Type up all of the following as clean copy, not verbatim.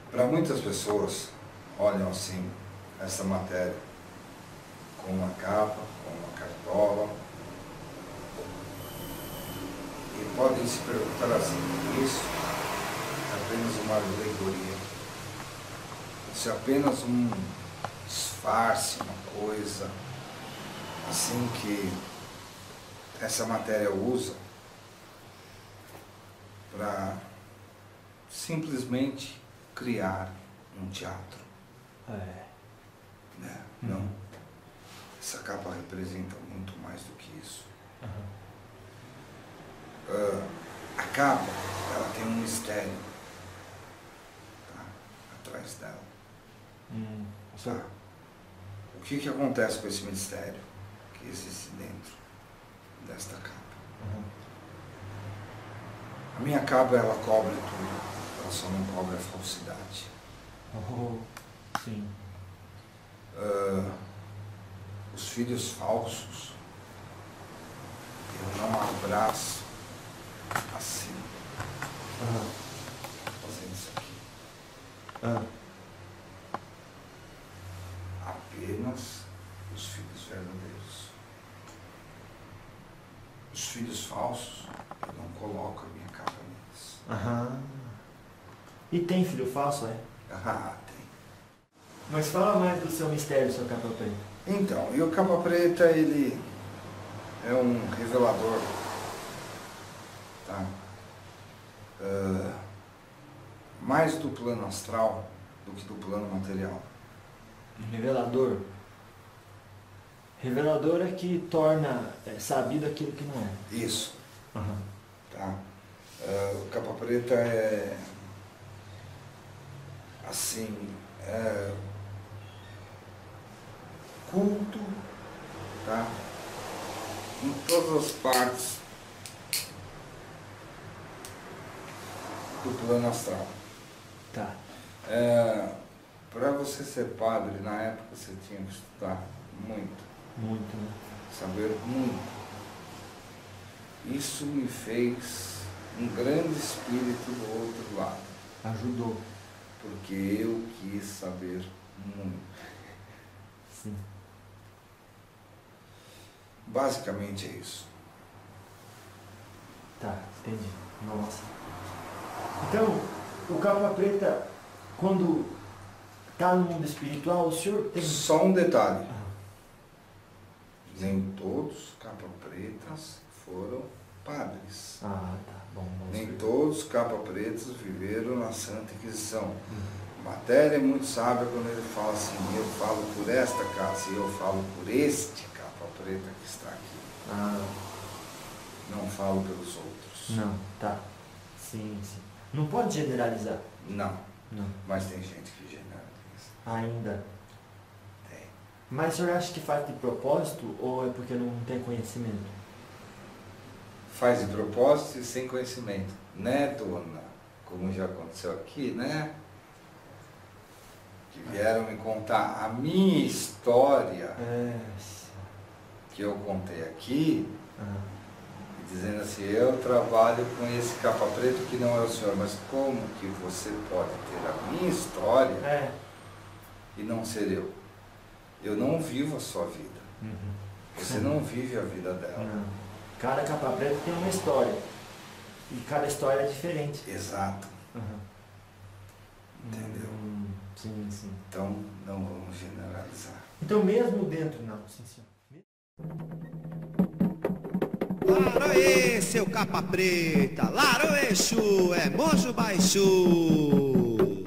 Para muitas pessoas, olham assim essa matéria com uma capa, com uma cartola, e podem se perguntar assim: isso é apenas uma alegoria? Isso é apenas um disfarce, uma coisa assim que essa matéria usa para simplesmente criar um teatro? Né? Não. Essa capa representa muito mais do que isso. A capa, ela tem um mistério, tá, atrás dela. Tá? O que acontece com esse mistério que existe dentro desta capa? A minha capa, ela cobre tudo, ela só não cobre a falsidade. Sim. Os filhos falsos, eu não abraço assim, fazendo isso aqui. Apenas os filhos verdadeiros. Os filhos falsos, eu não coloco a minha capa neles. E tem filho falso, é? Tem. Mas fala mais do seu mistério, seu capa preta. Então, e o capa preta, ele é um revelador, tá? Mais do plano astral do que do plano material. Revelador. Revelador é que torna sabido aquilo que não é. Isso. Tá? O capa preta é assim, culto, tá? Em todas as partes do plano astral. Tá. Para você ser padre, na época você tinha que estudar muito. Muito, né? Saber muito. Isso me fez um grande espírito do outro lado. Ajudou. Porque eu quis saber muito. Sim. Basicamente é isso. Tá, entendi. Nossa. Então, o capa preta, quando está no mundo espiritual, o senhor tem... Só um detalhe. Nem todos capa pretas foram padres. Tá. Bom. Nem todos capa pretas viveram na Santa Inquisição. Matéria é muito sábia quando ele fala assim: eu falo por esta casa e eu falo por este capa preta que está aqui. Não falo pelos outros. Não, tá. Sim. Não pode generalizar. Não. Não. Mas tem gente que generaliza. Ainda. Tem. Mas o senhor acha que faz de propósito ou é porque não tem conhecimento? Faz de propósito e sem conhecimento, né, dona? Como já aconteceu aqui, né? Que vieram me contar a minha história, que eu contei aqui, dizendo assim: eu trabalho com esse capa preto que não é o senhor, mas como que você pode ter a minha história e não ser eu? Eu não vivo a sua vida. Você não vive a vida dela. Não. Cada capa preta tem uma história. E cada história é diferente. Exato. Entendeu? Sim. Então, não vamos generalizar. Então, mesmo dentro, não, sim, senhor. Laroê, seu capa preta, Laroexu, é Mojo Baixo.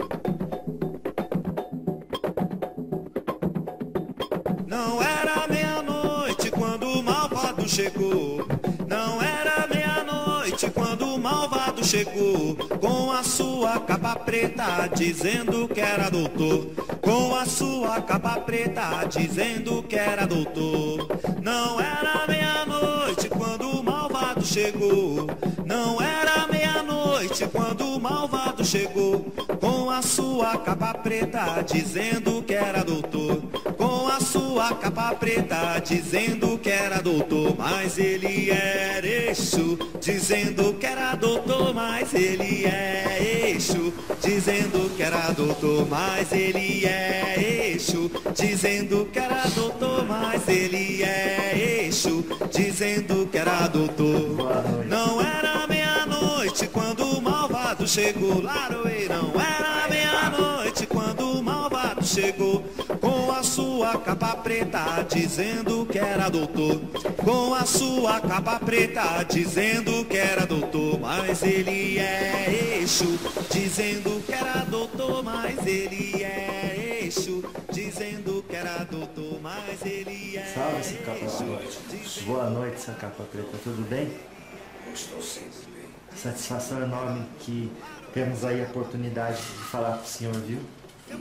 Não era meia-noite quando o malvado chegou. Não era meia-noite quando o malvado chegou. Com a sua capa preta dizendo que era doutor. Com a sua capa preta dizendo que era doutor. Não era meia-noite quando o malvado chegou. Não era meia-noite meia-noite, quando o malvado chegou com a sua capa preta, dizendo que era doutor. Com a sua capa preta, dizendo que era doutor, mas ele era Exu. Dizendo que era doutor, mas ele é Exu. Dizendo que era doutor, mas ele é Exu. Dizendo que era doutor, mas ele é Exu. Dizendo que era doutor. Não era meia-noite quando o malvado chegou. Laroê, não era meia-noite quando o malvado chegou com a sua capa preta, dizendo que era doutor. Com a sua capa preta, dizendo que era doutor, mas ele é Exu. Dizendo que era doutor, mas ele é Exu. Dizendo que era doutor, mas ele é Salve essa capa preta. Boa noite, essa capa preta. Tudo bem? Eu estou sempre bem. Satisfação enorme que temos aí a oportunidade de falar com o senhor, viu? Tu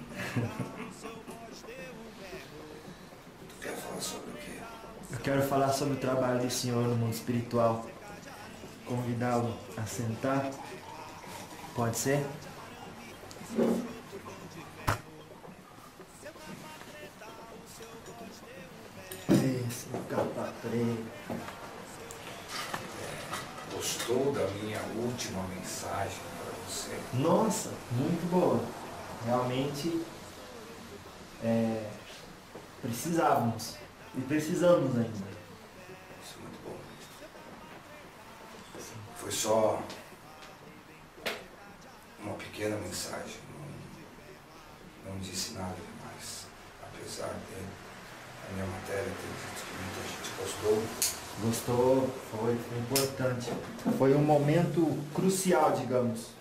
quer falar sobre o quê? Eu quero falar sobre o trabalho do senhor no mundo espiritual. Convidá-lo a sentar. Pode ser? Esse capa preta. Gostou da minha última mensagem para você? Nossa, muito boa. Realmente precisávamos. E precisamos ainda. Isso é muito bom. Foi só uma pequena mensagem. Não disse nada demais. Apesar de a minha matéria ter dito que muita gente gostou. Gostou, foi importante. Foi um momento crucial, digamos.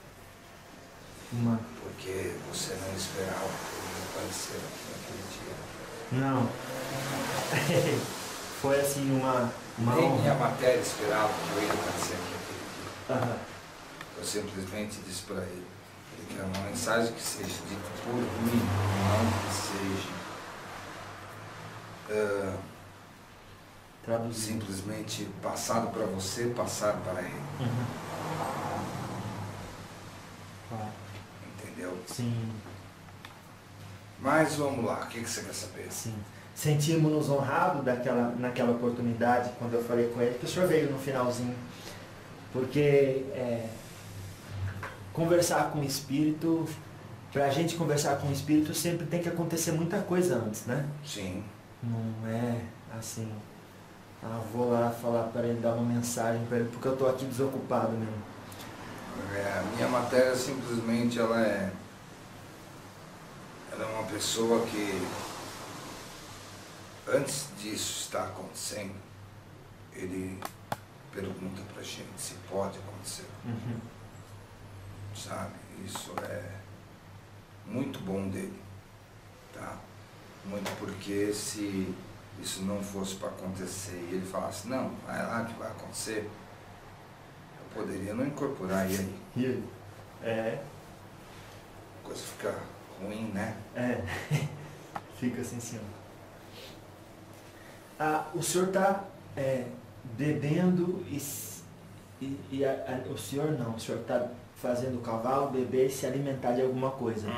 Porque você não esperava que eu ia aparecer aqui naquele dia. Não. Foi assim uma Nem honra. minha matéria esperava que eu ia aparecer aqui naquele dia. Aham. Eu simplesmente disse para ele que é uma mensagem que seja dita por mim, não que seja Traduzido. simplesmente passado para você, passado para ele. Claro. Entendeu? Sim, Mas vamos lá, o que você quer saber? sim. Sentimos-nos honrados naquela oportunidade, quando eu falei com ele, que o senhor veio no finalzinho. Porque conversar com o espírito, pra gente conversar com o espírito, sempre tem que acontecer muita coisa antes, né? Sim. Não é assim, vou lá falar para ele, dar uma mensagem para ele, porque eu tô aqui desocupado mesmo. A minha matéria simplesmente ela é uma pessoa que antes disso estar acontecendo, ele pergunta pra gente se pode acontecer. Sabe? Isso é muito bom dele, tá? Muito porque se isso não fosse para acontecer e ele falasse, não, vai lá que vai acontecer, eu poderia não incorporar e aí? E aí? A coisa fica ruim, né? Fica assim, senhor. O senhor está bebendo o senhor não, o senhor está fazendo o cavalo beber e se alimentar de alguma coisa.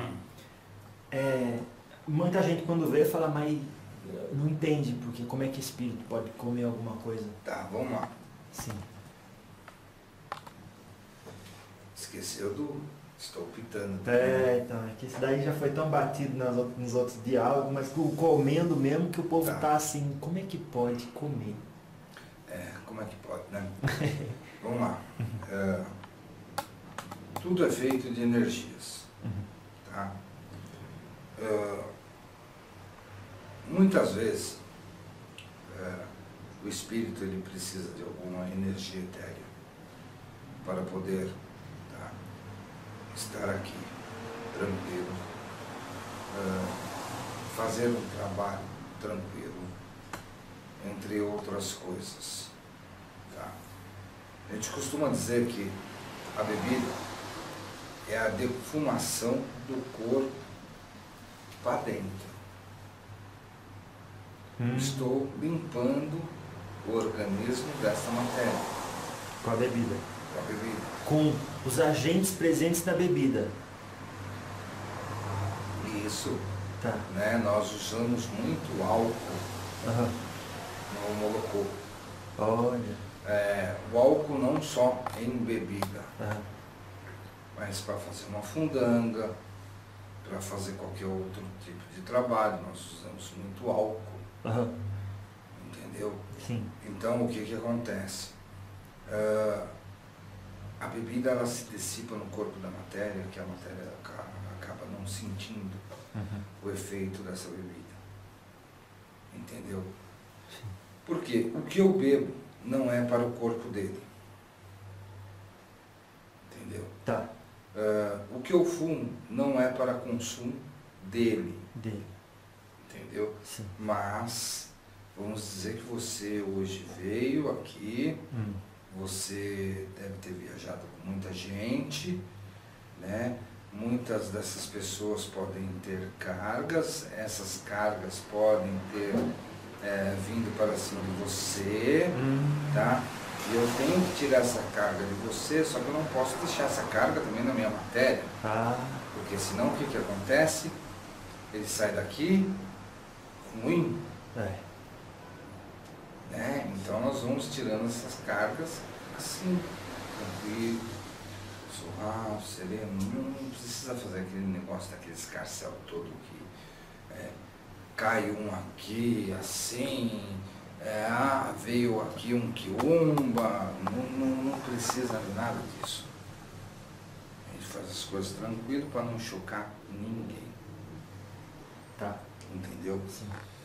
Muita gente quando vê fala, mas não entende, porque como é que espírito pode comer alguma coisa? Tá, vamos lá. Sim. Esqueceu do estou pitando. Então, é que isso daí já foi tão batido nos outros diálogos, mas comendo mesmo que o povo tá assim, como é que pode comer? Como é que pode, né? Vamos lá. Tudo é feito de energias. Tá? Muitas vezes o espírito ele precisa de alguma energia etérea para poder estar aqui tranquilo, fazer um trabalho tranquilo, entre outras coisas. Tá? A gente costuma dizer que a bebida é a defumação do corpo para dentro. Estou limpando o organismo dessa matéria. Com a bebida. Com a bebida. Com os agentes presentes na bebida. Isso. Tá. Né? Nós usamos muito álcool no molocô. Olha. O álcool não só em bebida, mas para fazer uma fundanga, para fazer qualquer outro tipo de trabalho, nós usamos muito álcool. Entendeu? Sim. Então o que acontece? A bebida ela se dissipa no corpo da matéria, que a matéria acaba não sentindo o efeito dessa bebida. Entendeu? Sim. Porque o que eu bebo não é para o corpo dele. Entendeu? Tá. O que eu fumo não é para consumo dele. Entendeu? Sim. Mas vamos dizer que você hoje veio aqui, você deve ter viajado com muita gente, né? Muitas dessas pessoas podem ter cargas, essas cargas podem ter vindo para cima de você, tá? E eu tenho que tirar essa carga de você, só que eu não posso deixar essa carga também na minha matéria. Porque senão o que acontece? Ele sai daqui ruim. Né? Então nós vamos tirando essas cargas assim, tranquilo, suave, sereno. Não precisa fazer aquele negócio daquele escarcel todo que cai um aqui assim, veio aqui um quiumba. Não precisa de nada disso. A gente faz as coisas tranquilo para não chocar ninguém. Tá. Entendeu? Sim.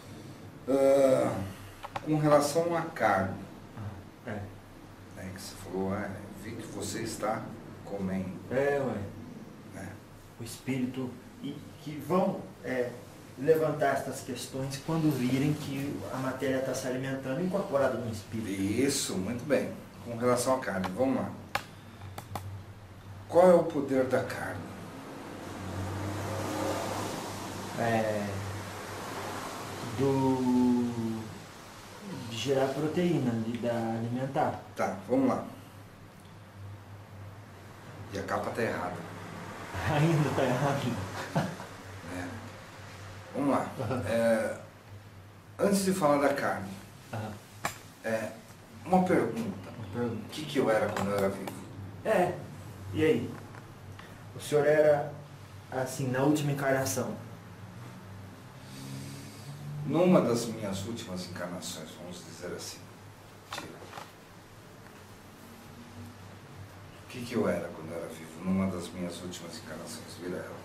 Com relação à carne, É. né, que você falou, eu vi que você está comendo. Né? O espírito, e que vão levantar estas questões quando virem que a matéria está se alimentando incorporada no espírito. Isso, muito bem. Com relação à carne, vamos lá. Qual é o poder da carne? De gerar proteína, de alimentar. Tá, vamos lá. E a capa está errada. Ainda está errado. Vamos lá. Antes de falar da carne, uma pergunta. O que eu era quando eu era vivo? E aí? O senhor era, assim, na última encarnação? Numa das minhas últimas encarnações, vamos dizer assim. O que eu era quando eu era vivo? Numa das minhas últimas encarnações, vira ela.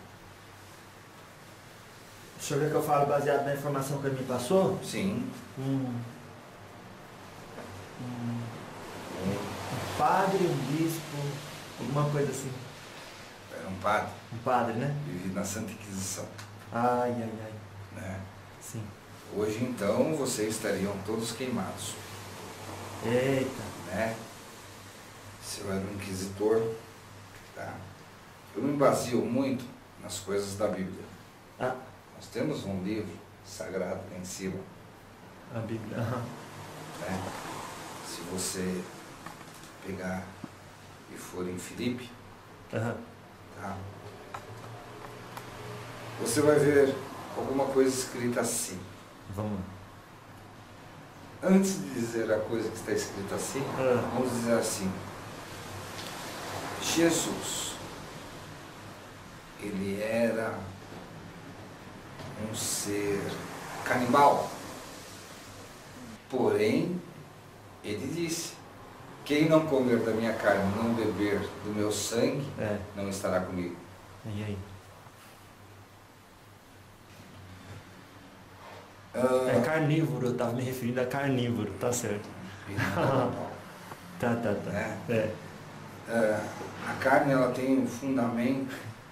O senhor quer que eu fale baseado na informação que ele me passou? Sim. Um padre, um bispo, alguma coisa assim. Era um padre. Um padre, né? Vivi na Santa Inquisição. Ai. Né? Sim. Hoje, então, vocês estariam todos queimados. Eita. Né? Se eu era um inquisitor, tá? Eu me basio muito nas coisas da Bíblia. Nós temos um livro sagrado lá em cima. A Bíblia. Né? Se você pegar e for em Filipe, tá? Você vai ver alguma coisa escrita assim. Vamos. Antes de dizer a coisa que está escrita assim, vamos dizer assim: Jesus, ele era um ser canibal. Porém, ele disse: quem não comer da minha carne, não beber do meu sangue, não estará comigo. E aí? É carnívoro, eu estava me referindo a carnívoro, tá certo. Tá. Né? A carne, ela tem um fundamento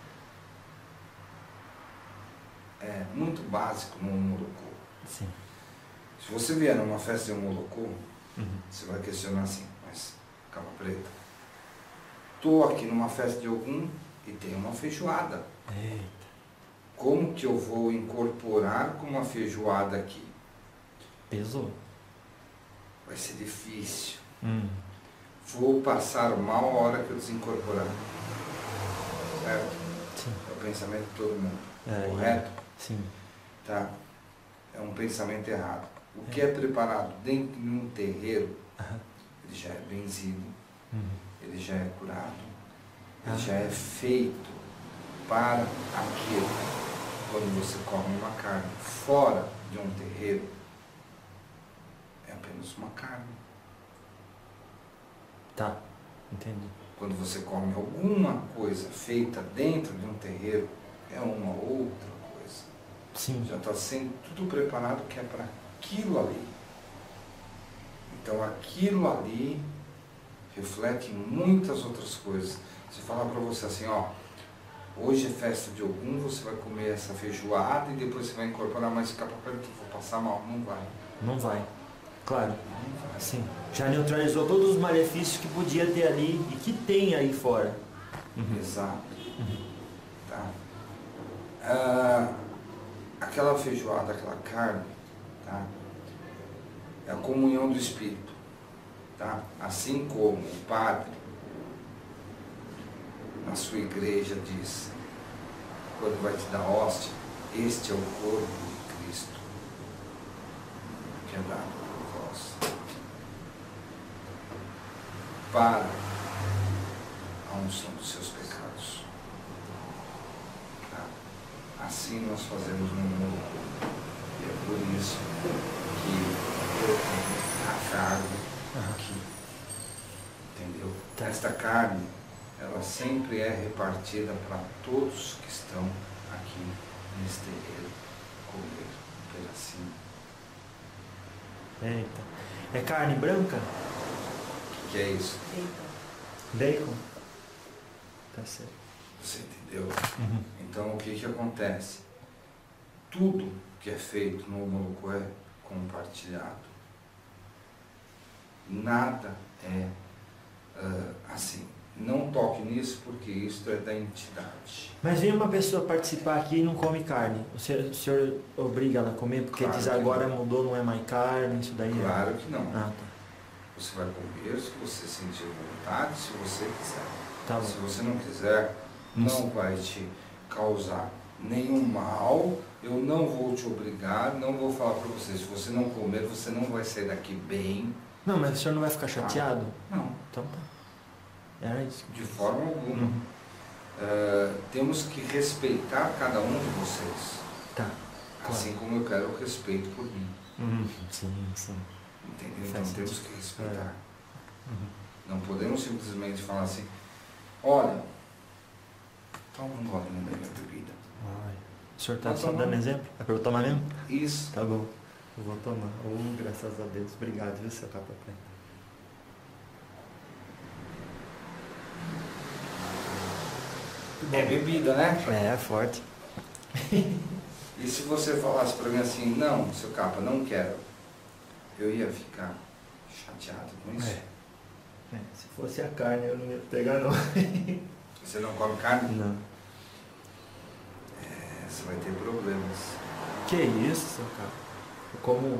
muito básico no molocô. Sim. Se você vier numa festa de um molocô, você vai questionar assim: mas capa preta, estou aqui numa festa de algum e tem uma feijoada. Eita. Como que eu vou incorporar com uma feijoada aqui? Pesou. Vai ser difícil. vou passar mal a hora que eu desincorporar. Certo? Sim. É o pensamento de todo mundo. É, correto? Sim. Tá? É um pensamento errado. O que é preparado dentro de um terreiro, ele já é benzido, ele já é curado, ele já é feito para aquilo. Quando você come uma carne fora de um terreiro, é apenas uma carne. Tá, entendi. Quando você come alguma coisa feita dentro de um terreiro, é uma outra coisa. Sim. Já está sendo tudo preparado que é para aquilo ali. Então aquilo ali reflete em muitas outras coisas. Se falar para você assim, ó, hoje é festa de Ogum, você vai comer essa feijoada e depois você vai incorporar mais capa preta, vou passar mal. Não vai. Não vai. Claro. Não vai. Sim. Já neutralizou todos os malefícios que podia ter ali e que tem aí fora. Exato. Tá? Aquela feijoada, aquela carne, tá? É a comunhão do Espírito. Tá? Assim como o Padre, na sua igreja, diz, quando vai te dar hóstia, este é o corpo de Cristo, que é dado por vós. Para a unção dos seus pecados. Tá? Assim nós fazemos no mundo. E é por isso que eu tenho a carne aqui. Entendeu? Esta carne, ela sempre é repartida para todos que estão aqui nesse terreiro, comer um pedacinho. Eita. É carne branca? O que é isso? Bacon. Tá certo. Você entendeu? Então o que acontece? Tudo que é feito no Moloco é compartilhado. Nada é assim. Não toque nisso porque isso é da entidade. Mas vem uma pessoa participar aqui e não come carne. O senhor obriga ela a comer porque Claro diz que agora não. mudou, não é mais carne, isso daí Claro que não. Ah, tá. Você vai comer se você sentir vontade, se você quiser. Tá Se bom. você não quiser, não vai te causar nenhum mal. Eu não vou te obrigar, não vou falar para você. Se você não comer, você não vai sair daqui bem. Não, mas o senhor não vai ficar chateado? Não, Então tá. Era isso. de forma alguma. Temos que respeitar cada um de vocês. Tá. Assim como eu quero o respeito por mim. Sim, sim. Entendeu? Faz Então sentido. temos que respeitar. Não podemos simplesmente falar assim, olha, toma um golinho da minha bebida. Ai. O senhor tá Tá só tomando. dando exemplo? É pra eu tomar mesmo? Isso. Tá bom. Eu vou tomar. Graças a Deus. Obrigado, viu, seu capa preta. É bebida, né? É forte. E se você falasse para mim assim, não, seu capa, não quero, eu ia ficar chateado com isso. Se fosse a carne, eu não ia pegar, não. Você não come carne? Não. Você vai ter problemas. Que isso, seu capa? Eu como...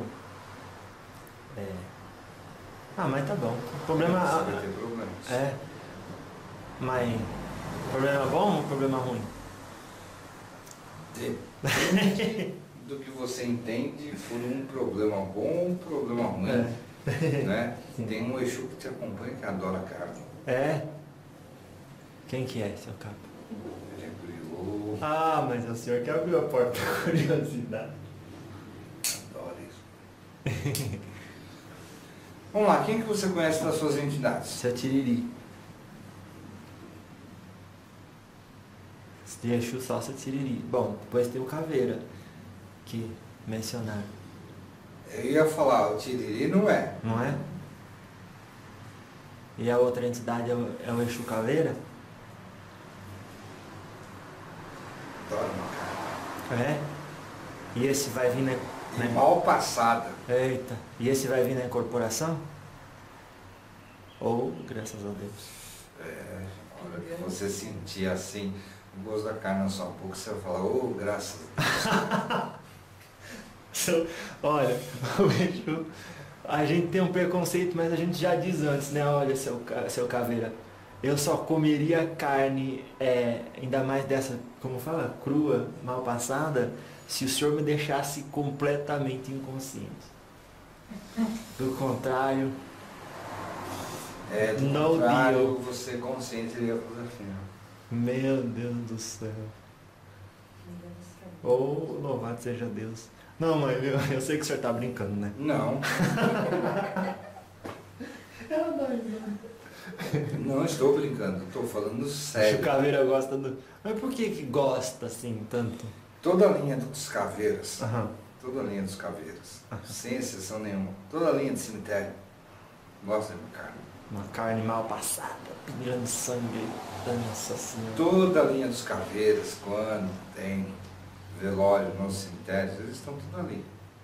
Ah, mas tá bom. O problema... Você vai ter problemas. Mas... Problema bom ou problema ruim? Depende do que você entende por um problema bom ou um problema ruim. Né? Tem um Exu que te acompanha que adora carne. Quem que é, seu capa? Ele é curioso, Ah, mas é o senhor que abriu a porta da curiosidade. adora isso. Vamos lá, quem que você conhece das suas entidades? Seu Tiriri. Se tem Exu, só seu Tiriri. Bom, depois tem o Caveira, que mencionaram. Eu ia falar, o Tiriri não é. Não é? E a outra entidade é o Exu Caveira? Adora uma carne. É? E esse vai vir na... E mal passada. Eita. E esse vai vir na incorporação? Ou, graças a Deus. A hora que você sentir assim, o gosto da carne na sua boca, você vai falar, oh, graças a Deus. Olha, o Exu... A gente tem um preconceito, mas a gente já diz antes, né? Olha, seu Caveira, eu só comeria carne, ainda mais dessa, como fala, crua, mal passada, se o senhor me deixasse completamente inconsciente. Do contrário, você consciente iria pro desafio. Meu Deus do céu. Oh, louvado seja Deus. Não, mãe, eu sei que o senhor tá brincando, né? Não. Não estou brincando, estou falando sério. O Caveira gosta do... Mas por que gosta assim tanto? Toda a linha dos caveiras, Aham. toda a linha dos caveiras, sem exceção nenhuma, toda a linha de cemitério, gosta de carne. Uma carne mal passada, pingando sangue, nossa senhora. Toda a linha dos caveiras, quando tem velório nos cemitérios, eles estão tudo ali.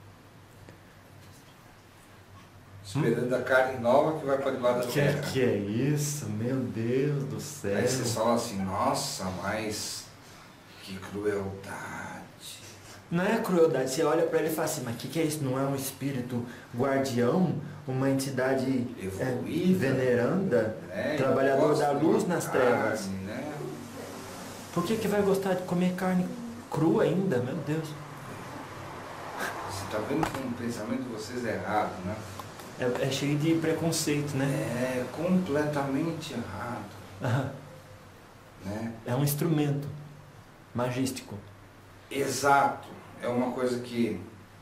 Esperando a carne nova que vai para debaixo da terra. Que é isso? Meu Deus do céu. Aí vocês falam assim, nossa, mas que crueldade. Não é crueldade, você olha para ele e fala assim, mas o que é isso? Não é um espírito guardião? Uma entidade evoluída, veneranda, trabalhador da luz nas trevas? Né? Por que vai gostar de comer carne crua ainda? Meu Deus. Você está vendo que o pensamento de vocês é errado, né? É cheio de preconceito, né? É completamente errado. Aham. Né? É um instrumento magístico. Exato. É uma coisa que...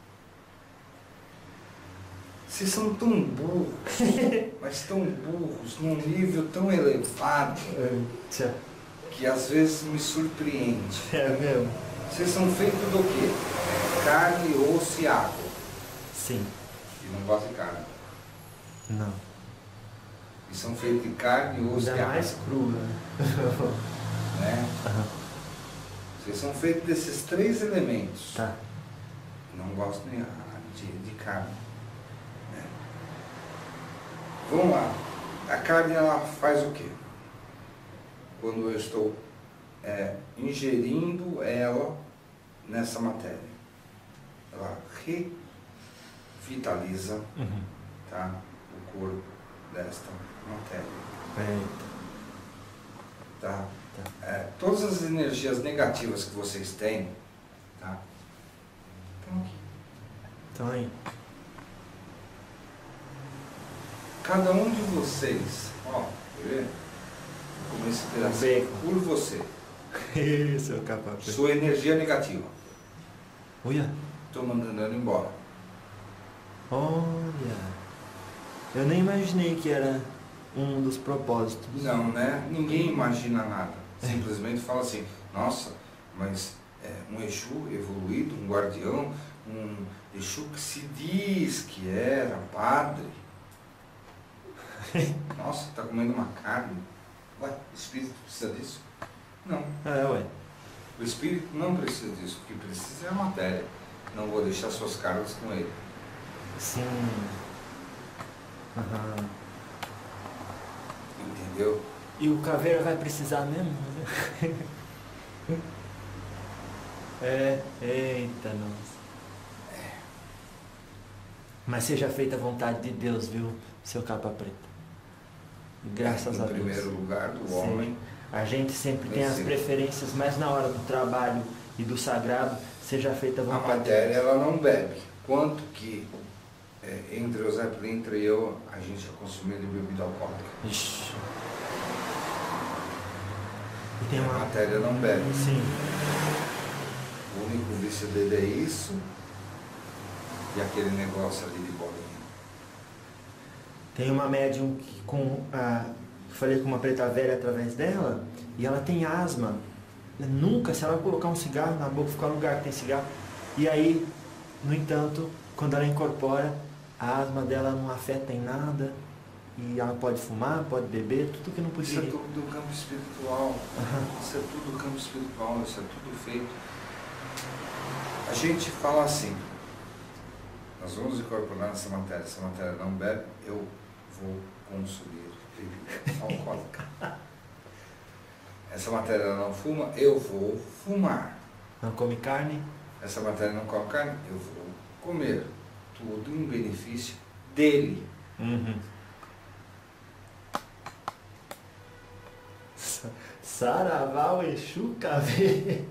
Vocês são tão burros, mas tão burros, num nível tão elevado, que às vezes me surpreende. É mesmo? Vocês são feitos do quê? Carne, osso e água. Sim. E não gostam de carne. Não. E são feitos de carne, osso e ainda água. mais crua. Né? Vocês são feitos desses três elementos. Tá. Não gostam de carne. Né? Vamos lá. A carne, ela faz o quê? Quando eu estou ingerindo ela nessa matéria. Ela revitaliza tá, o corpo desta matéria. Tá? Todas as energias negativas que vocês têm, tá? Estão aqui. Então aí. Cada um de vocês, ó, quer ver? Como inspiração por você. Isso, é capaz. Sua energia negativa. Olha. Estou mandando ela embora. Olha. Eu nem imaginei que era um dos propósitos. Não, né? Ninguém imagina nada. Simplesmente fala assim, nossa, mas um Exu evoluído, um guardião, um Exu que se diz que era padre. Nossa, está comendo uma carne. Ué, o espírito precisa disso? Não. Ué. O espírito não precisa disso. O que precisa é a matéria. Não vou deixar suas cargas com ele. Sim. Aham. Entendeu? E o Caveira vai precisar mesmo? Eita, nossa. Mas seja feita a vontade de Deus, viu, seu capa preta. Graças a Deus. Em primeiro lugar do homem. A gente sempre tem as preferências, mas na hora do trabalho e do sagrado, seja feita a vontade de Deus. A matéria, ela não bebe. Quanto que entre o Zé Plintra e eu, a gente já consumiu de bebida alcoólica. Ixi. E a matéria não bebe. Sim. O único vício dele é isso e aquele negócio ali de bolinha. Tem uma médium que falei com uma preta velha através dela e ela tem asma. Nunca, se ela colocar um cigarro na boca, ficar no lugar que tem cigarro. E aí, no entanto, quando ela incorpora, a asma dela não afeta em nada. E ela pode fumar, pode beber, tudo que não podia. Isso é tudo do campo espiritual. Isso é tudo do campo espiritual, isso é tudo feito. A gente fala assim, nós vamos incorporar nessa matéria, essa matéria não bebe, eu vou consumir bebida alcoólica. Essa matéria não fuma, eu vou fumar. Não come carne? Essa matéria não come carne, eu vou comer. Tudo em benefício dele. Saravá, o Exu, caveira.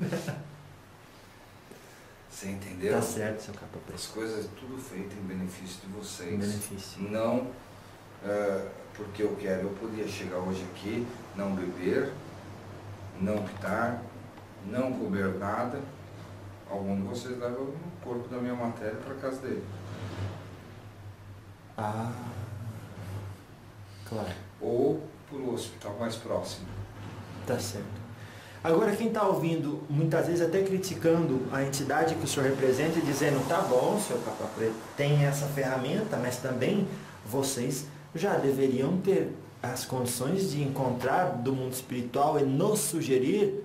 Você entendeu? Tá certo, seu capa preta. As coisas tudo feito em benefício de vocês. Em benefício. Não porque eu quero. Eu podia chegar hoje aqui, não beber, não pitar, não comer nada. Algum de vocês leva o corpo da minha matéria para casa dele. Ah, claro. Ou para o hospital mais próximo. Tá certo. Agora, quem está ouvindo, muitas vezes até criticando a entidade que o senhor representa e dizendo, tá bom, senhor Capa Preta, tem essa ferramenta, mas também vocês já deveriam ter as condições de encontrar do mundo espiritual e nos sugerir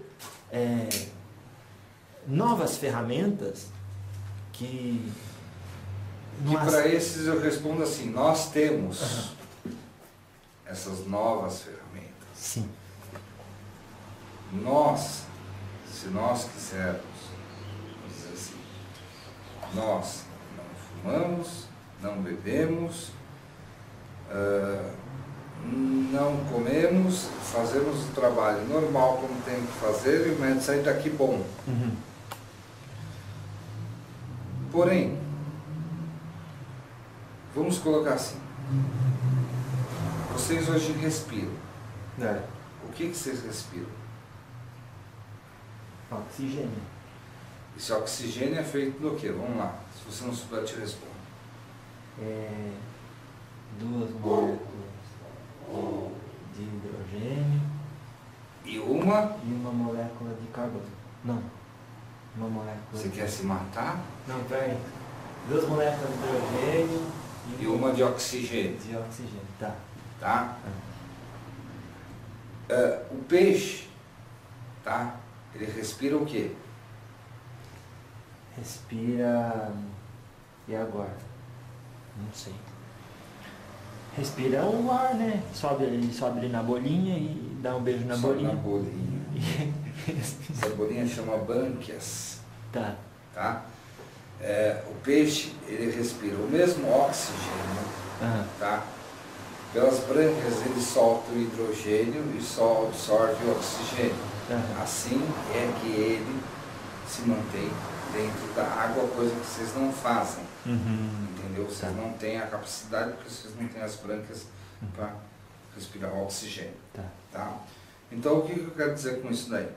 novas ferramentas que para esses eu respondo assim, nós temos essas novas ferramentas. Sim. Nós, se nós quisermos, vamos dizer assim, nós não fumamos, não bebemos, não comemos, fazemos o trabalho normal como tem que fazer e o médico sai daqui bom. Porém, vamos colocar assim, vocês hoje respiram. O que vocês respiram? Oxigênio. Esse oxigênio é feito do quê? Vamos lá, se você não souber, eu te respondo. 2 moléculas de hidrogênio E uma? E uma molécula de carbono. Não. Uma molécula. Você quer se matar? Não, peraí. 2 moléculas de hidrogênio e uma de oxigênio. De oxigênio, tá. Tá? O peixe, tá? Ele respira o quê? Respira... E agora? Não sei. Respira o ar, né? Ele sobe ali na bolinha e dá um beijo na bolinha. Na bolinha. Essa bolinha chama brânquias. Tá. Tá? O peixe, ele respira o mesmo oxigênio, tá? Pelas brânquias ele solta o hidrogênio e só absorve o oxigênio. Assim é que ele se mantém dentro da água, coisa que vocês não fazem. Entendeu? Vocês não têm a capacidade, porque vocês não têm as brânquias para respirar o oxigênio. Tá? Então, o que eu quero dizer com isso daí?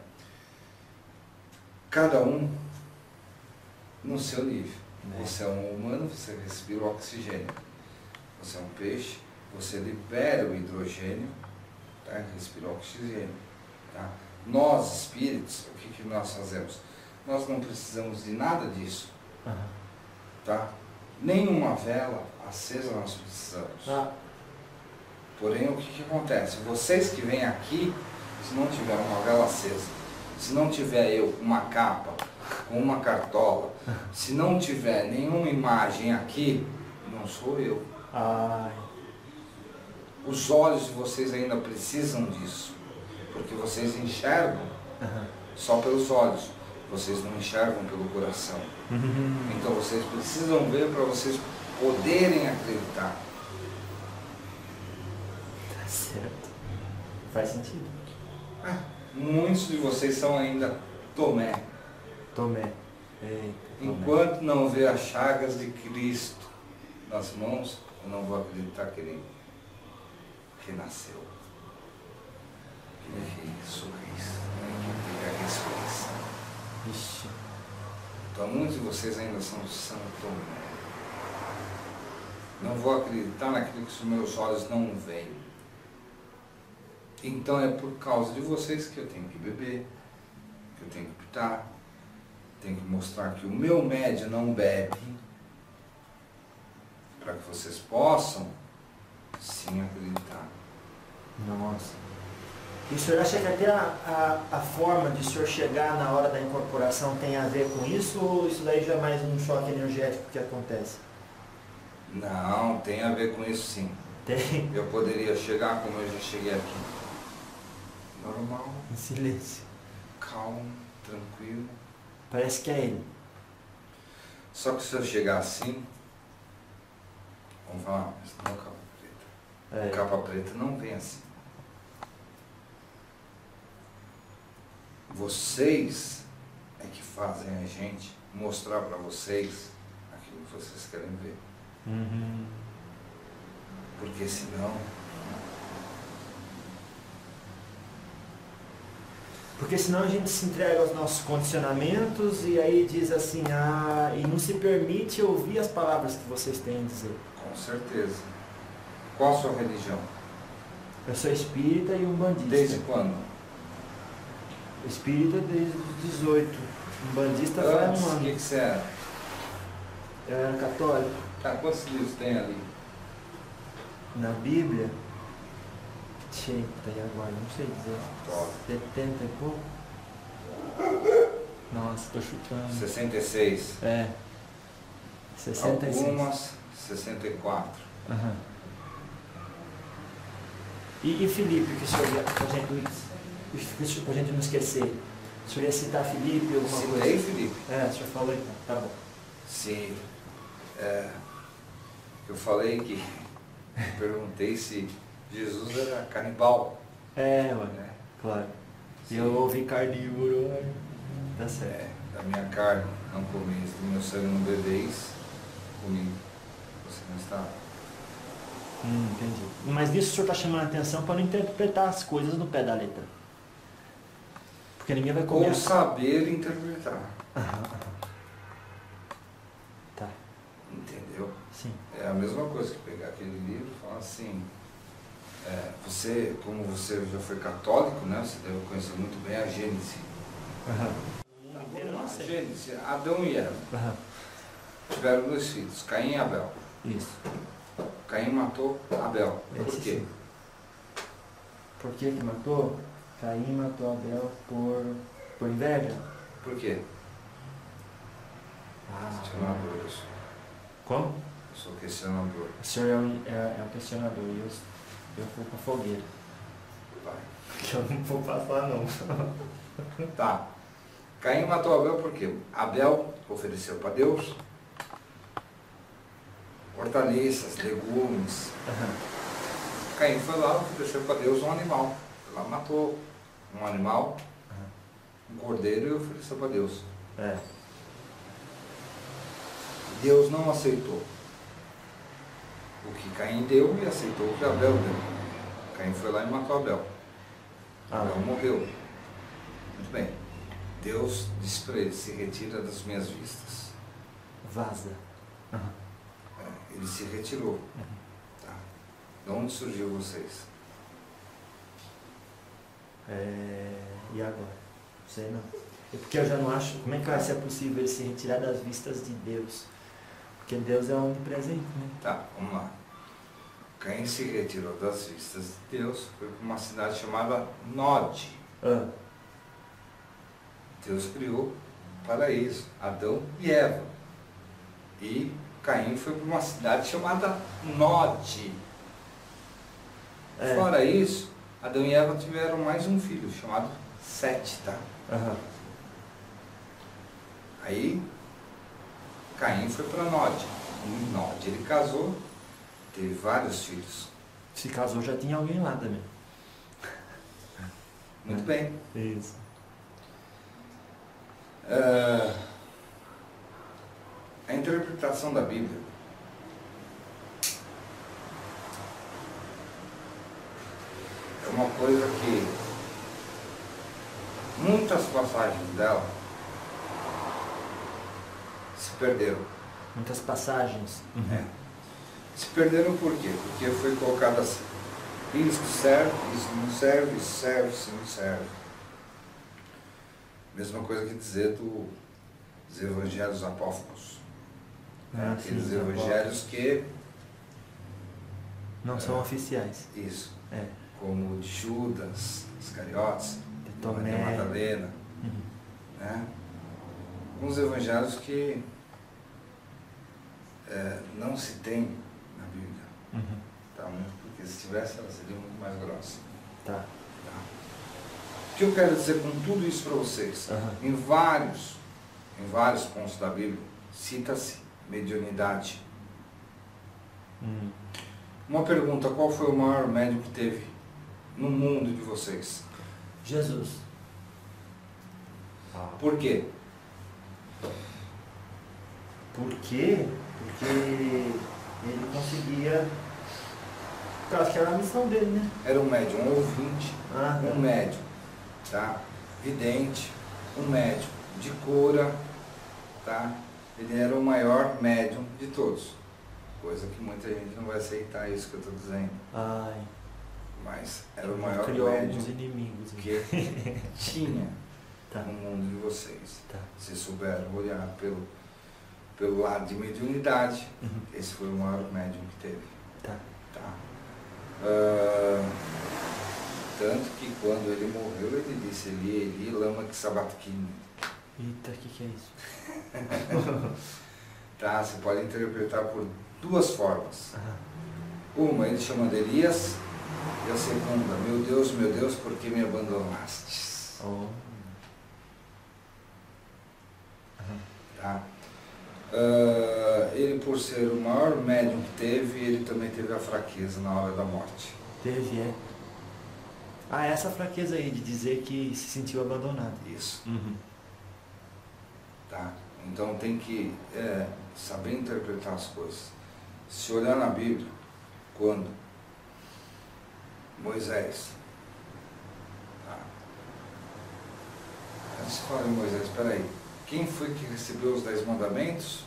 Cada um no seu nível. Você é um humano, você respira o oxigênio. Você é um peixe, você libera o hidrogênio, tá? Respira o oxigênio. Tá? Nós, espíritos, o que nós fazemos? Nós não precisamos de nada disso. Tá? Nenhuma vela acesa nós precisamos. Porém, o que acontece? Vocês que vêm aqui, se não tiver uma vela acesa, se não tiver eu com uma capa, com uma cartola, se não tiver nenhuma imagem aqui, não sou eu. Os olhos de vocês ainda precisam disso, porque vocês enxergam só pelos olhos, vocês não enxergam pelo coração. Então vocês precisam ver para vocês poderem acreditar. Tá certo. Faz sentido. Muitos de vocês são ainda Tomé. Enquanto não vê as chagas de Cristo nas mãos, eu não vou acreditar que ele renasceu. Que ele ressurgiu. Que ele ressurreição. Ixi. Então muitos de vocês ainda são São Tomé. Não vou acreditar naquilo que os meus olhos não veem. Então é por causa de vocês que eu tenho que beber, que eu tenho que pitar, tenho que mostrar que o meu médium não bebe, para que vocês possam sim acreditar. Nossa. E o senhor acha que até a forma de o senhor chegar na hora da incorporação tem a ver com isso, ou isso daí já é mais um choque energético que acontece? Não, tem a ver com isso sim. Tem? Eu poderia chegar como eu já cheguei aqui. Normal. Em silêncio. Calmo, tranquilo. Parece que é ele. Só que se eu chegar assim, vão falar, mas não é o capa preta. O capa preta não vem assim. Vocês é que fazem a gente mostrar para vocês aquilo que vocês querem ver. Porque senão... Porque senão a gente se entrega aos nossos condicionamentos e aí diz assim, e não se permite ouvir as palavras que vocês têm a dizer. Com certeza. Qual a sua religião? Eu sou espírita e umbandista. Desde quando? Espírita desde os 18. Umbandista faz um ano. O que você era? Eu era católico. Tá, quantos livros tem ali? Na Bíblia, tem agora, não sei dizer. 70 e pouco? Nossa, tô chutando. 66. 66. Algumas 64. E Filipe, que o senhor ia, pra gente não esquecer. O senhor ia citar Filipe, alguma coisa? Citei Filipe. O senhor falou então, tá bom. Sim. Eu falei que... perguntei se Jesus era canibal. Claro. E eu ouvi carnívoro, tá certo. Da minha carne não comeis, do meu sangue não bebeis, comigo você não está. Entendi. Mas nisso o senhor está chamando a atenção para não interpretar as coisas no pé da letra. Porque ninguém vai comer. Ou saber interpretar. Tá. Entendeu? Sim. É a mesma coisa que pegar aquele livro e falar assim, como você já foi católico, né? Você deve conhecer muito bem a Gênesis. Gênesis, Adão e Eva. Tiveram 2 filhos, Caim e Abel. Isso. Caim matou Abel. Por quê? Por que matou? Caim matou Abel por inveja. Por quê? Questionador. Como? Eu sou questionador. O senhor é um questionador e eu vou pra fogueira. Vai. Que eu não vou passar não. Tá. Caim matou Abel por quê? Abel ofereceu para Deus hortaliças, legumes. Caim foi lá, ofereceu para Deus um animal. Foi lá, matou um animal, um cordeiro, e ofereceu para Deus. Deus não aceitou o que Caim deu e aceitou o que Abel deu. Caim foi lá e matou Abel. Abel morreu. Muito bem. Deus disse para ele, se retira das minhas vistas. Vaza. Ele se retirou. Tá. De onde surgiu vocês? E agora? Não sei não. Porque eu já não acho, como é que vai ser possível ele se retirar das vistas de Deus? Porque Deus é onipresente, né? Tá, vamos lá. Caim se retirou das vistas de Deus, foi para uma cidade chamada Nod. Deus criou para isso, Adão e Eva. E Caim foi para uma cidade chamada Nod. Fora isso, Adão e Eva tiveram mais um filho, chamado Sete, tá? Aí, Caim foi para Nod. Em Nod ele casou, teve vários filhos. Se casou já tinha alguém lá também. Muito bem. Isso. A interpretação da Bíblia é uma coisa que muitas passagens dela se perderam. Muitas passagens. Se perderam por quê? Porque foi colocado assim, isso serve, isso não serve, isso serve, isso não serve. Mesma coisa que dizer dos evangelhos apócrifos. Aqueles evangelhos que não são oficiais. Isso. Como de Judas, Iscariotes, de Tomé, Maria Madalena. Alguns evangelhos que não se tem na Bíblia. Tá? Porque se tivesse, ela seria muito mais grossa. Tá. O que eu quero dizer com tudo isso para vocês? Em vários pontos da Bíblia, cita-se mediunidade. Uma pergunta, qual foi o maior médium que teve no mundo de vocês? Jesus. Por quê? Por quê? Porque ele conseguia... Eu acho que era a missão dele, né? Era um médium, um ouvinte, tá. um médium, tá? Vidente, um médium de cura, tá? Ele era o maior médium de todos. Coisa que muita gente não vai aceitar isso que eu estou dizendo. Ai. Mas era o maior criou médium alguns inimigos que tinha tá. no mundo de vocês. Tá. Se souberam olhar pelo lado de mediunidade, esse foi o maior médium que teve. Tá. Tá? Tanto que quando ele morreu, ele disse, Eli, lama que sabatquim. Eita, o que é isso? Tá? Você pode interpretar por duas formas. Uma, ele chama de Elias, e a segunda, meu Deus, por que me abandonaste? Tá? Ele, por ser o maior médium que teve, ele também teve a fraqueza na hora da morte. Teve, é. Essa fraqueza aí de dizer que se sentiu abandonado. Isso. Tá? Então tem que saber interpretar as coisas. Se olhar na Bíblia, quando Moisés, tá? Antes de falar em Moisés, espera aí. Quem foi que recebeu os 10 mandamentos?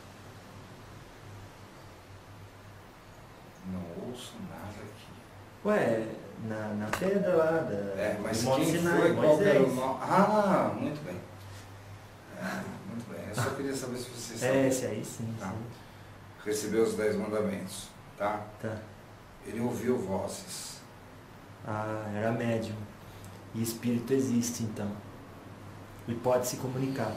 Não ouço nada aqui. Ué, na pedra lá da... Mas do quem Sinai, foi? Qual era o Moisés. nome? Muito bem. Muito bem. Eu só queria saber se vocês sabiam. Esse aí sim, Tá. sim. Recebeu os 10 mandamentos, tá? Tá. Ele ouviu vozes. Era médium. E espírito existe, então. E pode se comunicar.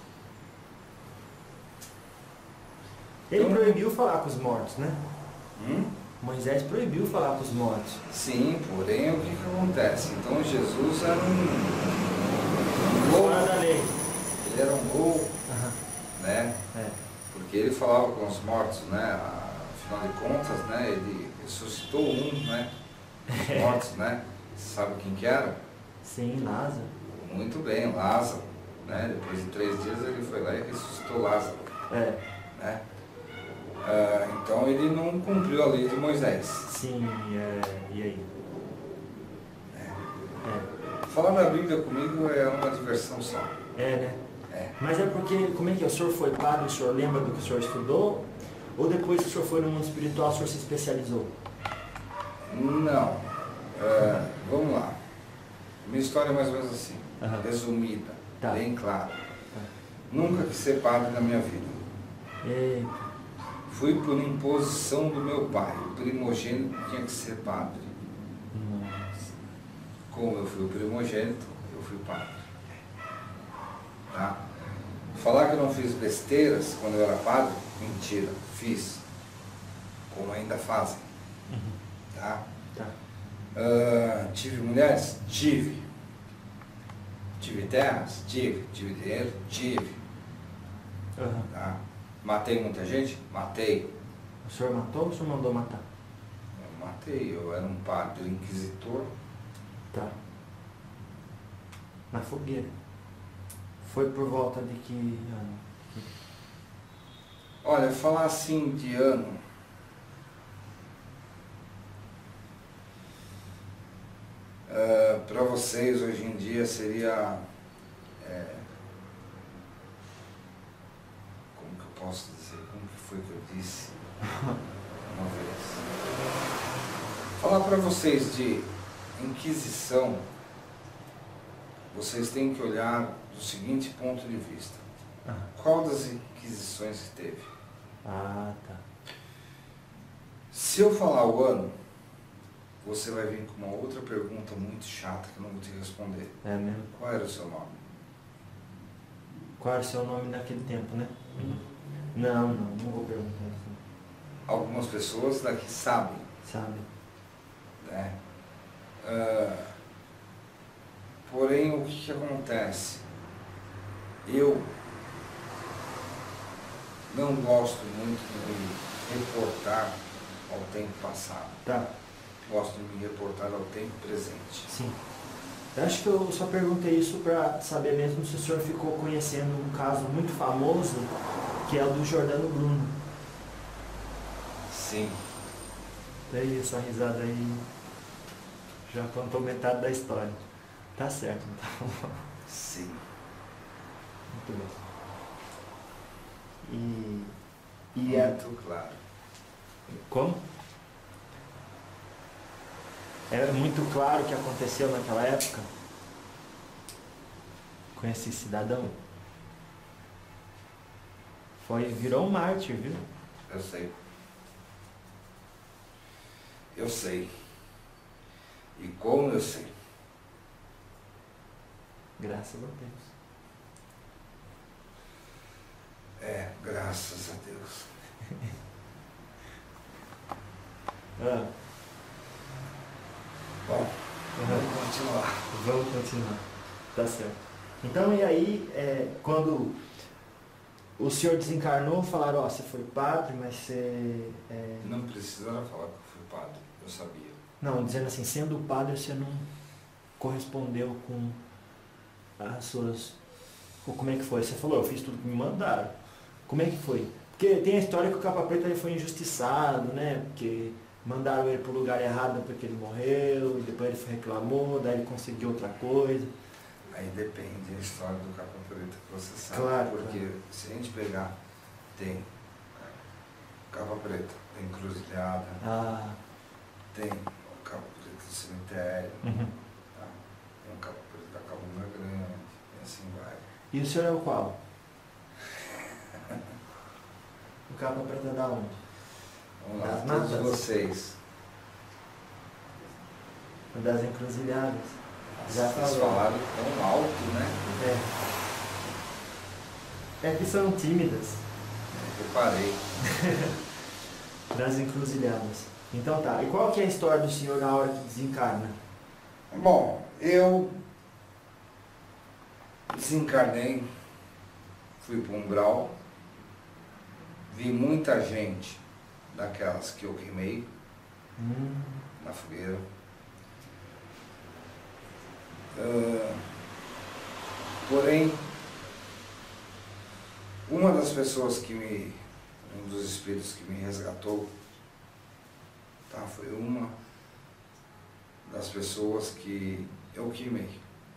Ele Então, proibiu falar com os mortos, né? Hum? Moisés proibiu falar com os mortos. Sim, porém o que acontece? Então Jesus era um gol. Fora da lei. Ele era um gol, né? Porque ele falava com os mortos, né? Afinal de contas, né? Ele ressuscitou né? Os mortos, né? Sabe quem que era? Sim, Lázaro. Muito bem, Lázaro, né? Depois de 3 dias ele foi lá e ressuscitou Lázaro. Né? Então ele não cumpriu a lei de Moisés. Sim, e aí? Falar da Bíblia comigo é uma diversão só. Né? Mas é porque, como é que é? O senhor foi padre, o senhor lembra do que o senhor estudou? Ou depois que o senhor foi no mundo espiritual, o senhor se especializou? Não. Vamos lá. Minha história é mais ou menos assim, resumida, Tá. bem clara. Nunca quis ser padre na minha vida. Fui por imposição do meu pai. O primogênito tinha que ser padre. Nossa. Como eu fui o primogênito, eu fui padre. Tá? Falar que eu não fiz besteiras quando eu era padre, mentira, fiz. Como ainda fazem. Tá? Tive mulheres? Tive. Tive terras? Tive. Tive dinheiro? Tive. Tá? Matei muita gente? Matei. O senhor matou ou o senhor mandou matar? Eu matei, eu era um padre inquisitor. Tá. Na fogueira. Foi por volta de que ano? Olha, falar assim de ano, para vocês hoje em dia seria, como que eu posso dizer, como que foi que eu disse uma vez? Falar para vocês de Inquisição, vocês têm que olhar do seguinte ponto de vista. Qual das Inquisições que teve? Tá. Se eu falar o ano, você vai vir com uma outra pergunta muito chata que eu não vou te responder. É mesmo? Qual era o seu nome? Qual era o seu nome naquele tempo, né? Não vou perguntar assim. Algumas pessoas daqui sabem, Sabe? né? Porém, o que acontece? Eu não gosto muito de reportar ao tempo passado. Tá. Gosto de me reportar ao tempo presente. Sim. Eu acho que eu só perguntei isso para saber mesmo se o senhor ficou conhecendo um caso muito famoso, que é o do Jordano Bruno. Sim. Daí essa risada aí já contou metade da história. Tá certo, então. Sim. Muito bem. E muito claro. Como? Era muito claro o que aconteceu naquela época com esse cidadão. Virou um mártir, viu? Eu sei. Eu sei. E como eu sei? Graças a Deus. Graças a Deus. Bom, vamos continuar. Vamos continuar. Tá certo. Então, e aí, quando o senhor desencarnou, falaram, você foi padre, mas você... Não precisava falar que eu fui padre, eu sabia. Não, dizendo assim, sendo padre, você não correspondeu com as suas... Como é que foi? Você falou, eu fiz tudo que me mandaram. Como é que foi? Porque tem a história que o Capa Preta ele foi injustiçado, né? Porque mandaram ele pro lugar errado porque ele morreu, e depois ele reclamou, daí ele conseguiu outra coisa. Aí depende da história do Capa Preta que você sabe. Claro, porque claro. Se a gente pegar, tem Capa Preta, tem Encruzilhada, tem o Capa Preta do cemitério, tá? Tem o Capa Preta da Cabunga Grande, e assim vai. E o senhor é o qual? O Capa Preta da onde? Vamos lá, Das todos matas? vocês. Das encruzilhadas. Já Vocês falou. falaram tão alto, né? É que são tímidas. Reparei. Das encruzilhadas. Então tá. E qual que é a história do senhor na hora que desencarna? Bom, eu desencarnei, fui para o umbral, vi muita gente daquelas que eu queimei na fogueira. Porém, uma das pessoas um dos espíritos que me resgatou, tá, foi uma das pessoas que eu queimei.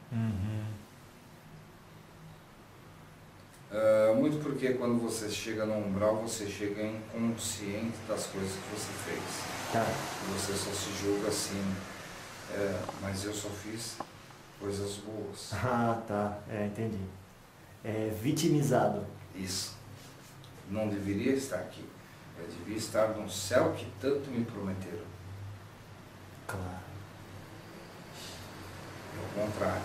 Muito porque quando você chega no umbral, você chega inconsciente das coisas que você fez. Tá. Você só se julga assim, mas eu só fiz coisas boas. Ah, tá. Entendi. Vitimizado. Isso. Não deveria estar aqui. Eu devia estar no céu que tanto me prometeram. Claro. É o contrário.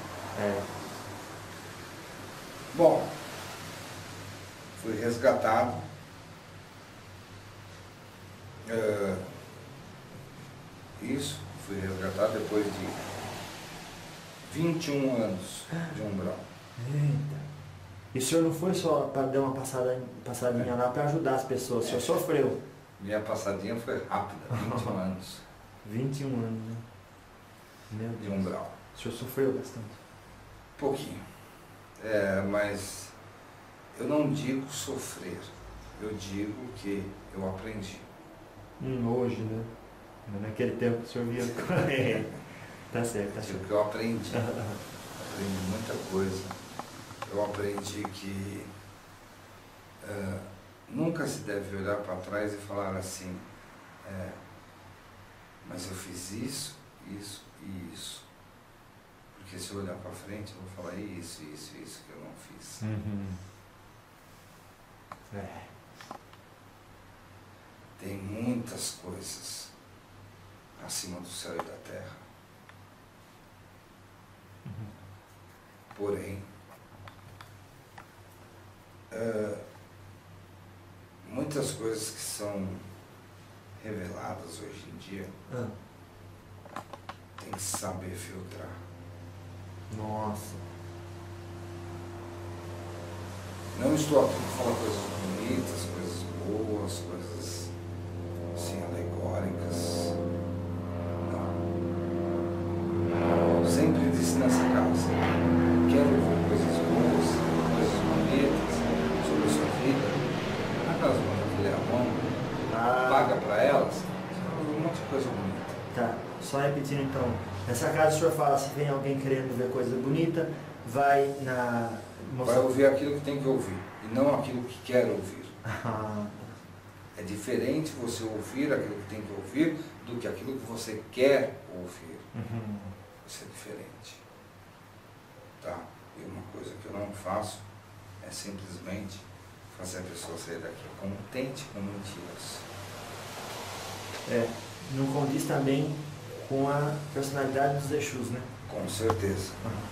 Bom, fui resgatado. Fui resgatado depois de 21 anos de umbral. Eita. E o senhor não foi só para dar uma passadinha lá para ajudar as pessoas, o senhor sofreu. Minha passadinha foi rápida, 21 anos 21 anos, né? Meu de Deus. umbral. O senhor sofreu bastante. Pouquinho. Mas eu não digo sofrer, eu digo que eu aprendi. Hoje, né? Naquele tempo que o senhor via. Tá certo, tá Eu digo certo. que eu aprendi. Aprendi muita coisa. Eu aprendi que nunca se deve olhar para trás e falar assim, mas eu fiz isso, isso e isso. Porque se eu olhar para frente, eu vou falar isso que eu não fiz. Tem muitas coisas acima do céu e da terra. Porém, muitas coisas que são reveladas hoje em dia, tem que saber filtrar. Nossa. Não estou aqui para falar coisas bonitas, coisas boas, coisas assim, alegóricas. Não. Eu sempre disse nessa casa, quero ouvir coisas boas, coisas bonitas sobre a sua vida. Aquelas mãos que lê a mão, paga para elas, um monte de coisa bonita. Tá, só repetindo então. Nessa casa o senhor fala, se vem alguém querendo ver coisa bonita, vai na... Vai ouvir aquilo que tem que ouvir, e não aquilo que quer ouvir. É diferente você ouvir aquilo que tem que ouvir do que aquilo que você quer ouvir. Isso é diferente. Tá? E uma coisa que eu não faço é simplesmente fazer a pessoa sair daqui contente com mentiras. Não condiz também com a personalidade dos Exus, né? Com certeza.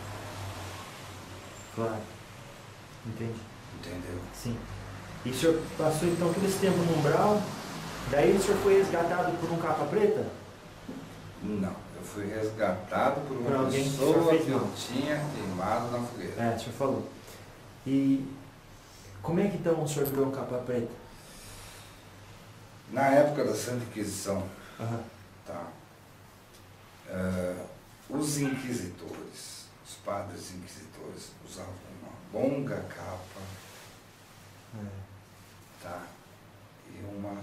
Claro. Entendi. Entendeu? Sim. E o senhor passou então todo esse tempo no umbral, daí o senhor foi resgatado por um capa preta? Não, eu fui resgatado por uma alguém pessoa que eu tinha queimado na fogueira. O senhor falou. E como é que então o senhor virou um capa preta? Na época da Santa Inquisição, tá? Os inquisitores, os padres inquisitores, usavam uma longa capa, tá? E uma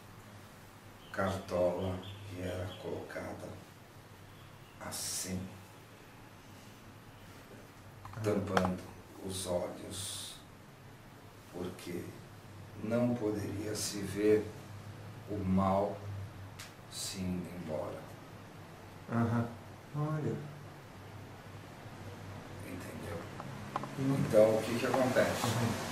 cartola que era colocada assim, tampando os olhos, porque não poderia se ver o mal se indo embora. Olha. Entendeu? Então, o que acontece?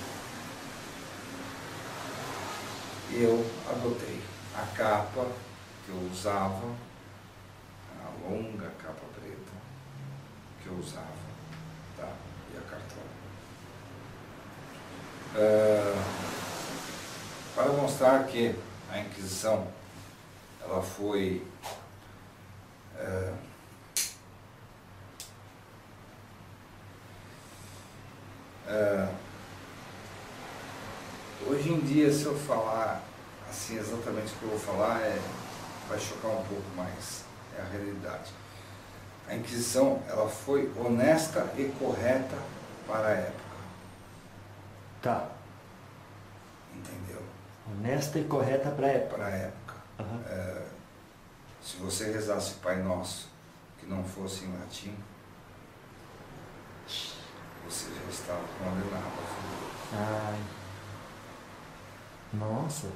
Eu adotei a capa que eu usava, a longa capa preta que eu usava, tá? E a cartola. Para mostrar que a Inquisição, ela foi hoje em dia, se eu falar assim exatamente o que eu vou falar, vai chocar um pouco, mas é a realidade. A Inquisição, ela foi honesta e correta para a época. Tá. Entendeu? Honesta e correta para a época. Para a época. Se você rezasse Pai Nosso, que não fosse em latim, você já estava condenado. Ai. Nossa.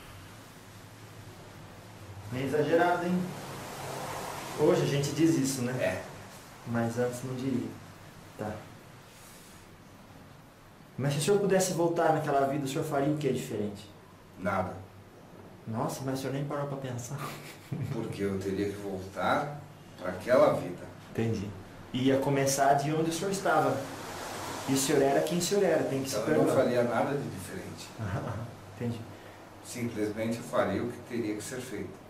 Meio exagerado, hein? Hoje a gente diz isso, né? Mas antes não diria. Tá. Mas se o senhor pudesse voltar naquela vida, o senhor faria o que diferente? Nada. Nossa, mas o senhor nem parou para pensar. Porque eu teria que voltar para aquela vida. Entendi. E ia começar de onde o senhor estava. E o senhor era quem o senhor era, tem que se perdoar. Eu não faria nada de diferente. Entendi. Simplesmente eu faria o que teria que ser feito.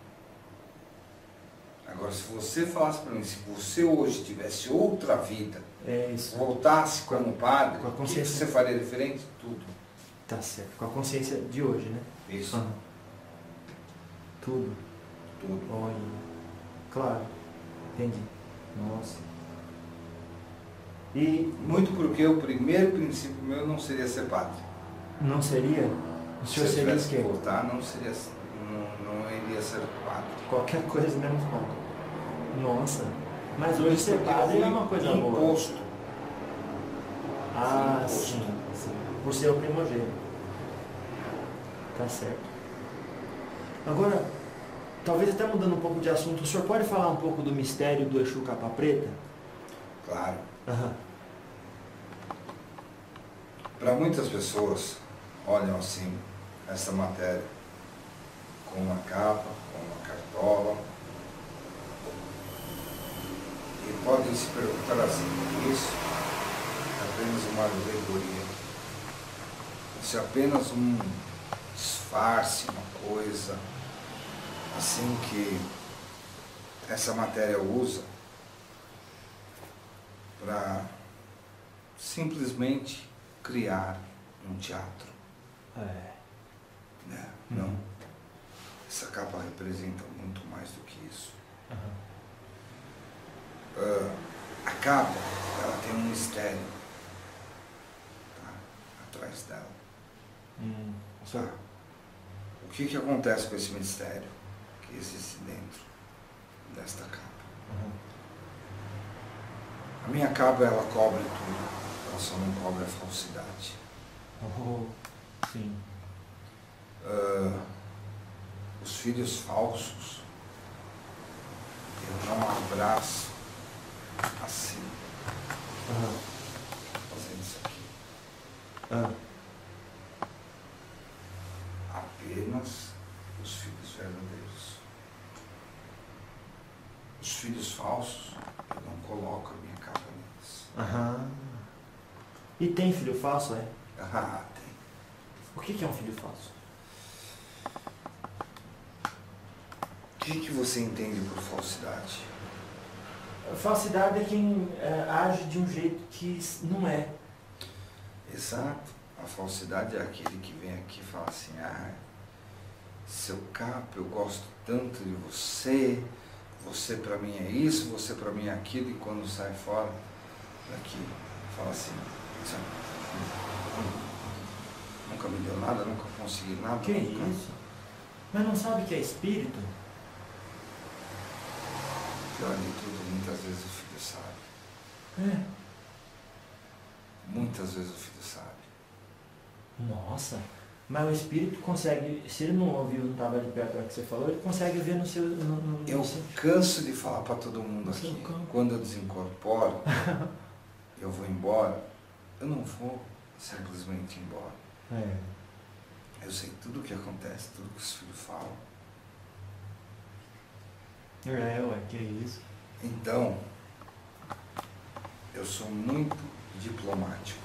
Agora, se você falasse para mim, se você hoje tivesse outra vida, voltasse como padre, com a o que consciência... você faria diferente? Tudo. Tá certo. Com a consciência de hoje, né? Isso. Tudo. Tudo. Olha. Claro. Entendi. Nossa. E... Muito porque o primeiro princípio meu não seria ser padre. Não seria? O senhor seria o quê? Se quê? voltar, não iria ser padre. Qualquer coisa menos padre. Nossa. Mas hoje ser padre é uma coisa boa. Imposto. Sim. Por ser o primogênito. Tá certo. Agora, talvez até mudando um pouco de assunto, o senhor pode falar um pouco do mistério do Exu Capa Preta? Claro. Para muitas pessoas, olham assim essa matéria com uma capa, com uma cartola, e podem se perguntar assim: isso é apenas uma alegoria? Isso é apenas um disfarce, uma coisa assim que essa matéria usa para simplesmente criar um teatro? Né? Não. Essa capa representa muito mais do que isso. A capa, ela tem um mistério, tá? Atrás dela. Tá? O que acontece com esse mistério que existe dentro desta capa? A minha capa, ela cobre tudo, ela só não cobre a falsidade. Sim. Os filhos falsos, eu não abraço assim, fazendo isso aqui. Apenas os filhos verdadeiros. Os filhos falsos, eu não coloco a minha capa neles. E tem filho falso, é? Tem. O que é um filho falso? O que você entende por falsidade? Falsidade é quem age de um jeito que não é. Exato. A falsidade é aquele que vem aqui e fala assim, seu capa, eu gosto tanto de você, você pra mim é isso, você pra mim é aquilo, e quando sai fora daqui, fala assim, nunca me deu nada, nunca consegui nada. Que isso? Mas não sabe que é espírito? Pior de tudo, muitas vezes o filho sabe. Muitas vezes o filho sabe. Nossa, mas o espírito consegue, se ele não ouviu, não estava ali perto da que você falou, ele consegue ver no seu... Eu canso de falar para todo mundo aqui, quando eu desincorporo, eu vou embora, eu não vou simplesmente embora. Eu sei tudo o que acontece, tudo que os filhos falam. Ué, que isso? Então, eu sou muito diplomático.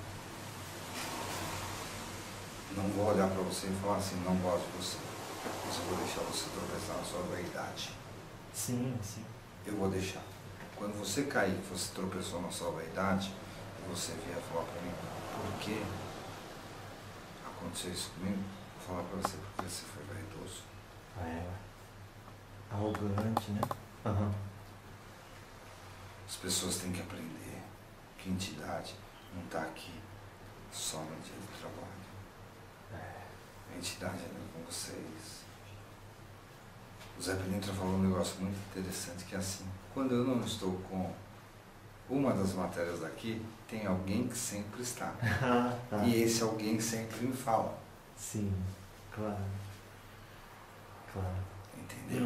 Não vou olhar para você e falar assim, não gosto de você. Mas eu vou deixar você tropeçar na sua vaidade. Sim. Eu vou deixar. Quando você cair, você tropeçou na sua vaidade, e você vier falar para mim, por que aconteceu isso comigo? Vou falar para você, porque você foi vaidoso. Arrogante, né? As pessoas têm que aprender que entidade não está aqui só no dia do trabalho. A entidade anda com vocês. O Zé Pilintra falou um negócio muito interessante, que é assim, quando eu não estou com uma das matérias daqui, tem alguém que sempre está. E esse alguém sempre me fala. Sim, claro. Entendeu?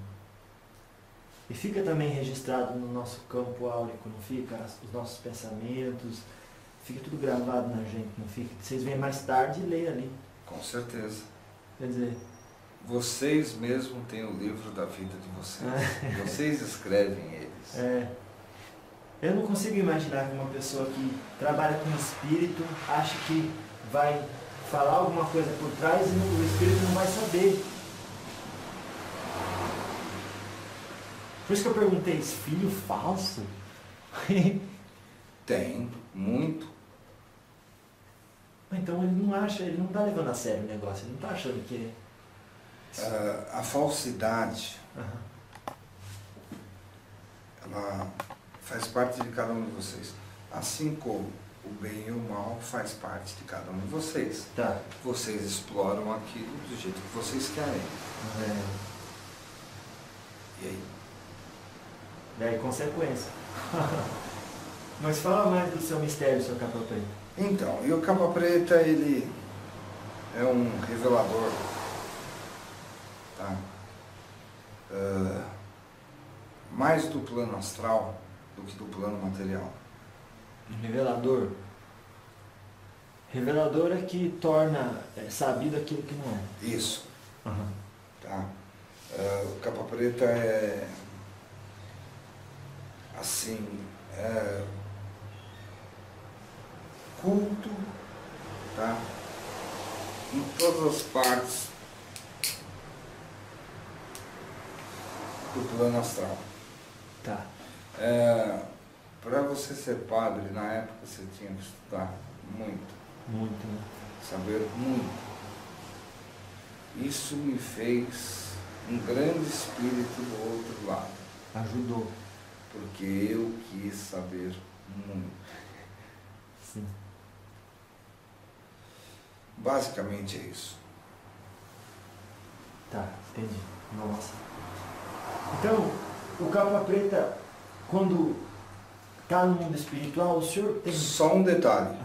E fica também registrado no nosso campo áurico, não fica? Os nossos pensamentos, fica tudo gravado na gente, não fica? Vocês vêm mais tarde e lêem ali. Com certeza. Quer dizer... Vocês mesmo têm o livro da vida de vocês. Vocês escrevem eles. Eu não consigo imaginar que uma pessoa que trabalha com espírito acha que vai falar alguma coisa por trás e o espírito não vai saber. Por isso que eu perguntei, filho falso? Tem, muito. Então ele não acha, ele não está levando a sério o negócio, ele não está achando que... A falsidade, ela faz parte de cada um de vocês. Assim como o bem e o mal faz parte de cada um de vocês. Tá. Vocês exploram aquilo do jeito que vocês querem. E aí? Daí consequência. Mas fala mais do seu mistério, seu capa preta. Então, e o capa preta, ele é um revelador, tá? Mais do plano astral do que do plano material. Revelador. Revelador é que torna sabido aquilo que não é. Isso. Tá? O capa preta é assim, culto, tá? Em todas as partes do plano astral. Tá. Para você ser padre, na época você tinha que estudar muito. Muito, né? Saber muito. Isso me fez um grande espírito do outro lado. Ajudou. Porque eu quis saber muito. Sim. Basicamente é isso. Tá, entendi. Nossa. Então, o capa preta, quando está no mundo espiritual, o senhor tem... Só um detalhe.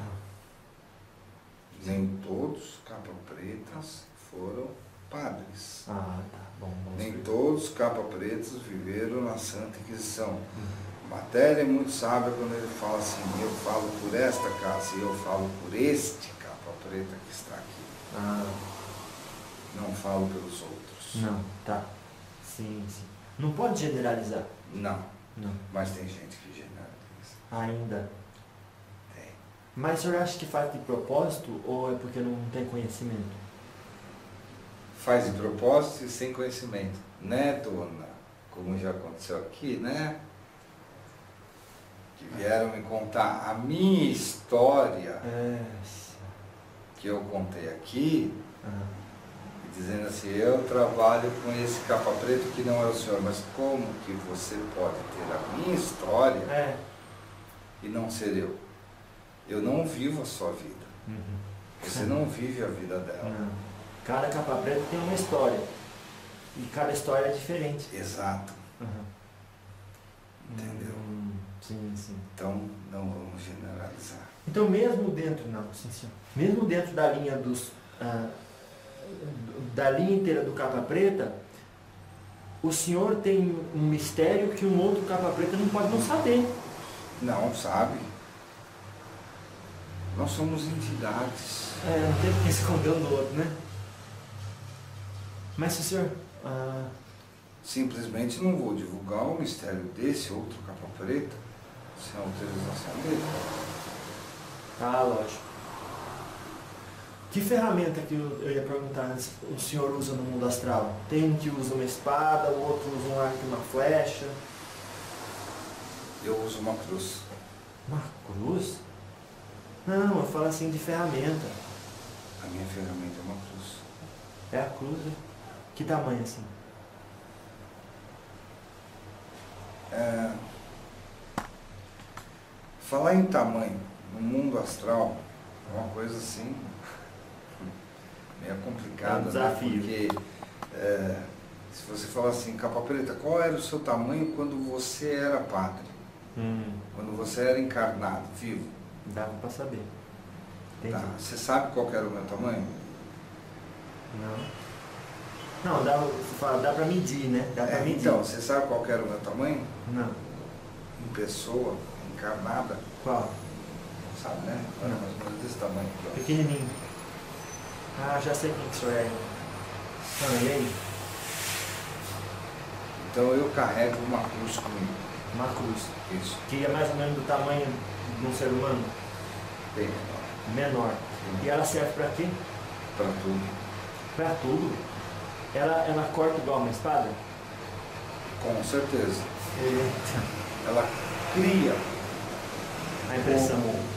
Nem todos capa pretas foram padres. Ah, tá. Bom. Nem todos capa pretas viveram na Santa Inquisição. Matéria é muito sábia quando ele fala assim, eu falo por esta casa e eu falo por este capa preta que está aqui. Ah. Não falo pelos outros. Não, tá. Sim. Não pode generalizar. Não. Não. Mas tem gente que generaliza. Ainda. Tem. Mas o senhor acha que faz de propósito ou é porque não tem conhecimento? Faz de propósito e sem conhecimento. Né, dona? Como já aconteceu aqui, né? Que vieram me contar a minha história que eu contei aqui, dizendo assim, eu trabalho com esse capa preto que não é o senhor, mas como que você pode ter a minha história e não ser eu? Eu não vivo a sua vida. Você não vive a vida dela. Não. Cada capa preta tem uma história. E cada história é diferente. Exato. Entendeu? Sim. Então, não vamos generalizar. Então, mesmo dentro, mesmo dentro da linha da linha inteira do capa preta, o senhor tem um mistério que um outro capa preta não pode não saber. Não, sabe? Nós somos entidades. Não tem que esconder um do outro, né? Mas se o senhor... Simplesmente não vou divulgar o mistério desse outro capa preta sem a autorização dele. Lógico. Que ferramenta que eu ia perguntar antes, o senhor usa no mundo astral? Tem um que usa uma espada, o outro usa um arco e uma flecha. Eu uso uma cruz. Uma cruz? Não, eu falo assim de ferramenta. A minha ferramenta é uma cruz. É a cruz, né? Que tamanho assim? Falar em tamanho no mundo astral é uma coisa assim meio complicada. É um desafio. Né? Porque se você falar assim, capa preta, qual era o seu tamanho quando você era padre? Quando você era encarnado, vivo? Dava para saber. Tá. Você sabe qual era o meu tamanho? Não, dá para medir, né? Dá pra medir. Então, você sabe qual era o meu tamanho? Não. Em pessoa, encarnada? Qual? Não sabe, né? Era mais ou menos desse tamanho aqui, ó. Pequenininho. Já sei quem que o senhor é. E aí? Então eu carrego uma cruz comigo. Uma cruz. Isso. Que é mais ou menos do tamanho de um ser humano? Bem Menor. E ela serve para quê? para tudo. Para tudo? Ela corta igual uma espada? Com certeza. Ela cria A impressão.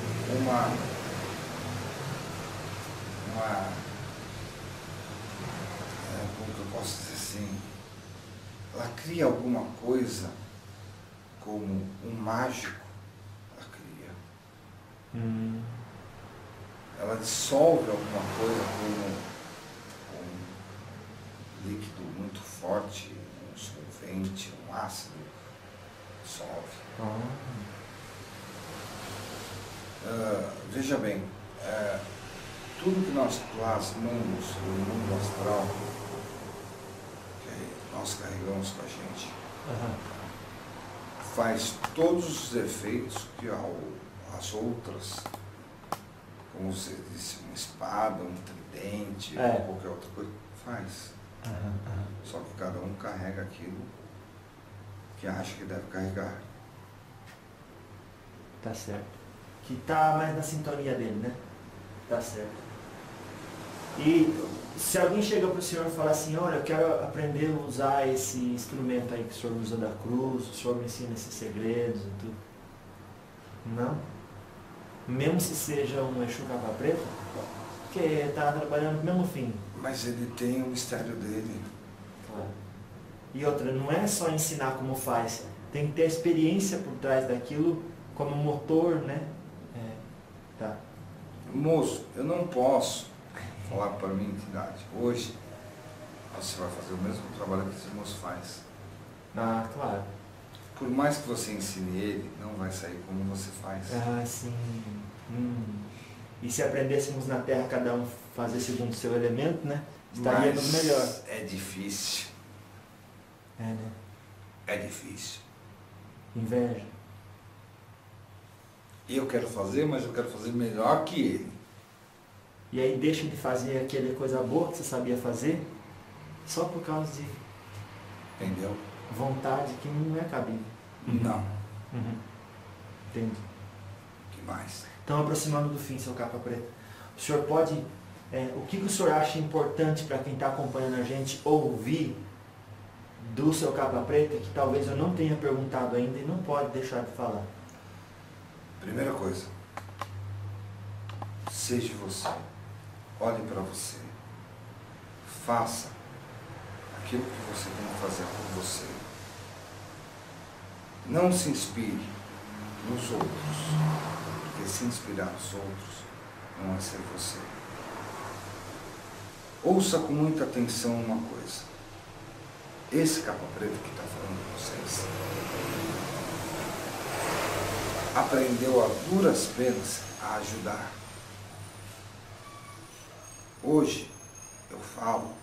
Como que eu posso dizer assim? Ela cria alguma coisa como um mágico. Ela cria. Ela dissolve alguma coisa como um líquido muito forte, um solvente, um ácido. Dissolve. Veja bem, tudo que nós plasmamos no mundo astral, que nós carregamos com a gente, faz todos os efeitos que as outras, como você disse, uma espada, um tridente, ou qualquer outra coisa, faz. Só que cada um carrega aquilo que acha que deve carregar. Tá certo. Que tá mais na sintonia dele, né? Tá certo. E se alguém chega pro senhor e fala assim, olha, eu quero aprender a usar esse instrumento aí que o senhor usa da cruz, o senhor me ensina esses segredos e tudo. Não? Mesmo se seja um Exu capa preta, porque tá trabalhando no mesmo fim. Mas ele tem o mistério dele. Claro. E outra, não é só ensinar como faz, tem que ter a experiência por trás daquilo como motor, né? Tá. Moço, eu não posso falar para a minha entidade. Hoje, você vai fazer o mesmo trabalho que esse moço faz. Ah, claro. Por mais que você ensine ele, não vai sair como você faz. Ah, sim. E se aprendêssemos na Terra cada um fazer segundo o seu elemento, né? Estaríamos melhor. É difícil. É, né? É difícil. Inveja. Eu quero fazer, mas eu quero fazer melhor que ele. E aí deixa de fazer aquela coisa boa que você sabia fazer, só por causa de Entendeu? vontade que não é cabível. Não. Entendi. Que mais? Então, aproximando do fim, seu capa preta, o senhor pode, o que o senhor acha importante para quem está acompanhando a gente ouvir do seu capa preta, que talvez eu não tenha perguntado ainda e não pode deixar de falar? Primeira coisa, seja você, olhe para você, faça aquilo que você tem que fazer por você. Não se inspire nos outros, porque se inspirar nos outros não é ser você. Ouça com muita atenção uma coisa. Esse capa preta que está falando com vocês aprendeu a duras penas a ajudar. Hoje eu falo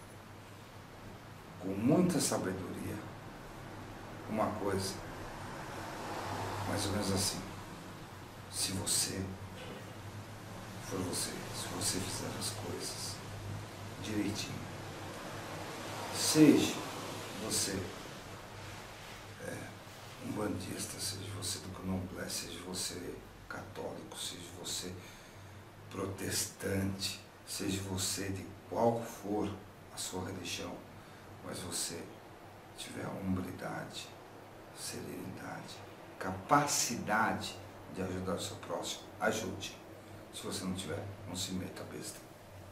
com muita sabedoria uma coisa, mais ou menos assim: se você for você, se você fizer as coisas direitinho, seja você um bandista, seja você do candomblé, seja você católico, seja você protestante, seja você de qual for a sua religião, mas você tiver hombridade, serenidade, capacidade de ajudar o seu próximo, ajude. Se você não tiver, não se meta besta.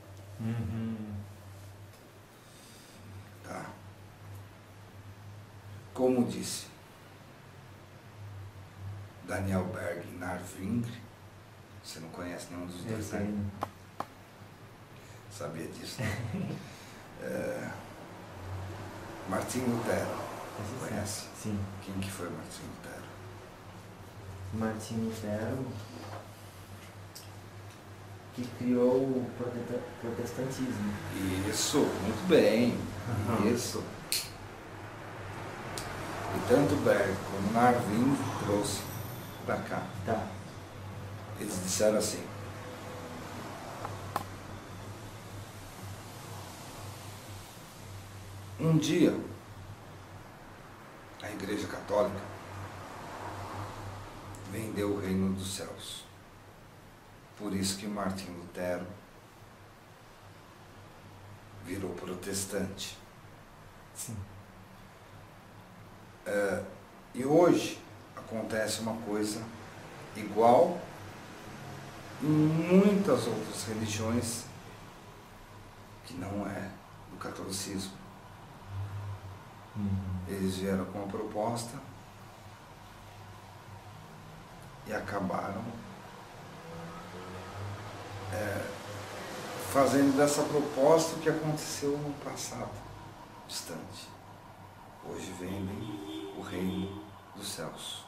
Tá? Como disse Daniel Berg e Narvingre, você não conhece nenhum dos dois, né? Sabia disso, né? Martim Lutero, conhece? Sim. Quem que foi Martim Lutero? Martim Lutero, que criou o protestantismo. Isso, muito bem, isso. E tanto Berg como Narvingre trouxe para cá. Tá. Eles disseram assim: um dia a Igreja Católica vendeu o reino dos céus. Por isso que Martim Lutero virou protestante. Sim. E hoje acontece uma coisa igual em muitas outras religiões que não é do catolicismo. Eles vieram com uma proposta e acabaram fazendo dessa proposta o que aconteceu no passado distante. Hoje vendem o reino dos céus.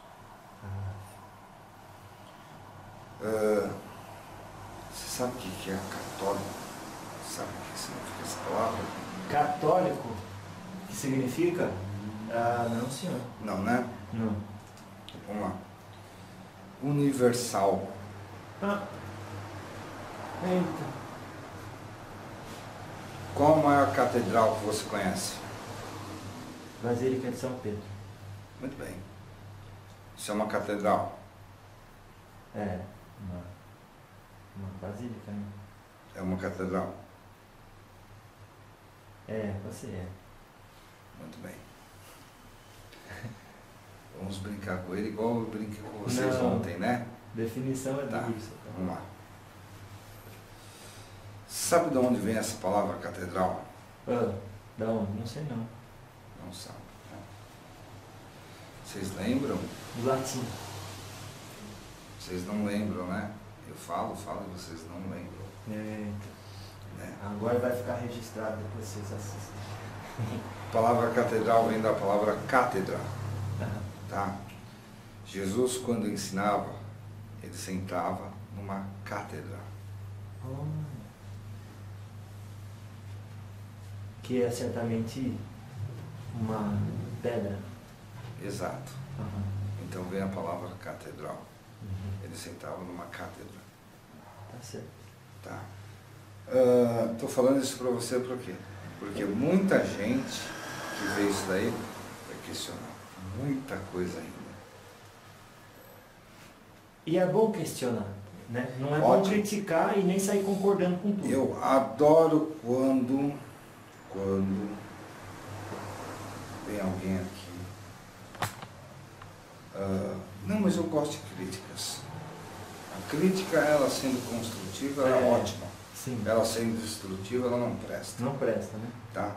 Você sabe o que é católico? Sabe o que significa essa palavra? Católico? O que significa? Não, senhor. Não, né? Não. Vamos lá. Universal. Eita. Qual a maior catedral que você conhece? Basílica de São Pedro. Muito bem. Isso é uma catedral? Uma basílica, né? É uma catedral? Você é. Muito bem. Vamos brincar com ele igual eu brinquei com vocês ontem, né? Definição é Tá, do isso. vamos lá. Sabe de onde vem essa palavra catedral? Da onde? Não sei não. Não sabe. Né? Vocês lembram? Do latim. Vocês não lembram, né? Eu falo e vocês não lembram. Né? Agora vai ficar registrado, depois vocês assistem. A palavra catedral vem da palavra cátedra. Tá? Jesus, quando ensinava, ele sentava numa cátedra. Que é certamente uma pedra. Exato. Então vem a palavra catedral. Ele sentava numa cátedra. Tá certo. Tá. Tô falando isso para você por quê? Porque muita gente que vê isso daí vai questionar muita coisa ainda. E é bom questionar, né? Não é Ótimo. bom criticar e nem sair concordando com tudo. Eu adoro quando vem alguém aqui. Não, mas eu gosto de críticas. A crítica, ela sendo construtiva, ela é ótima. Sim. Ela sendo destrutiva, ela não presta. Não presta, né? Tá?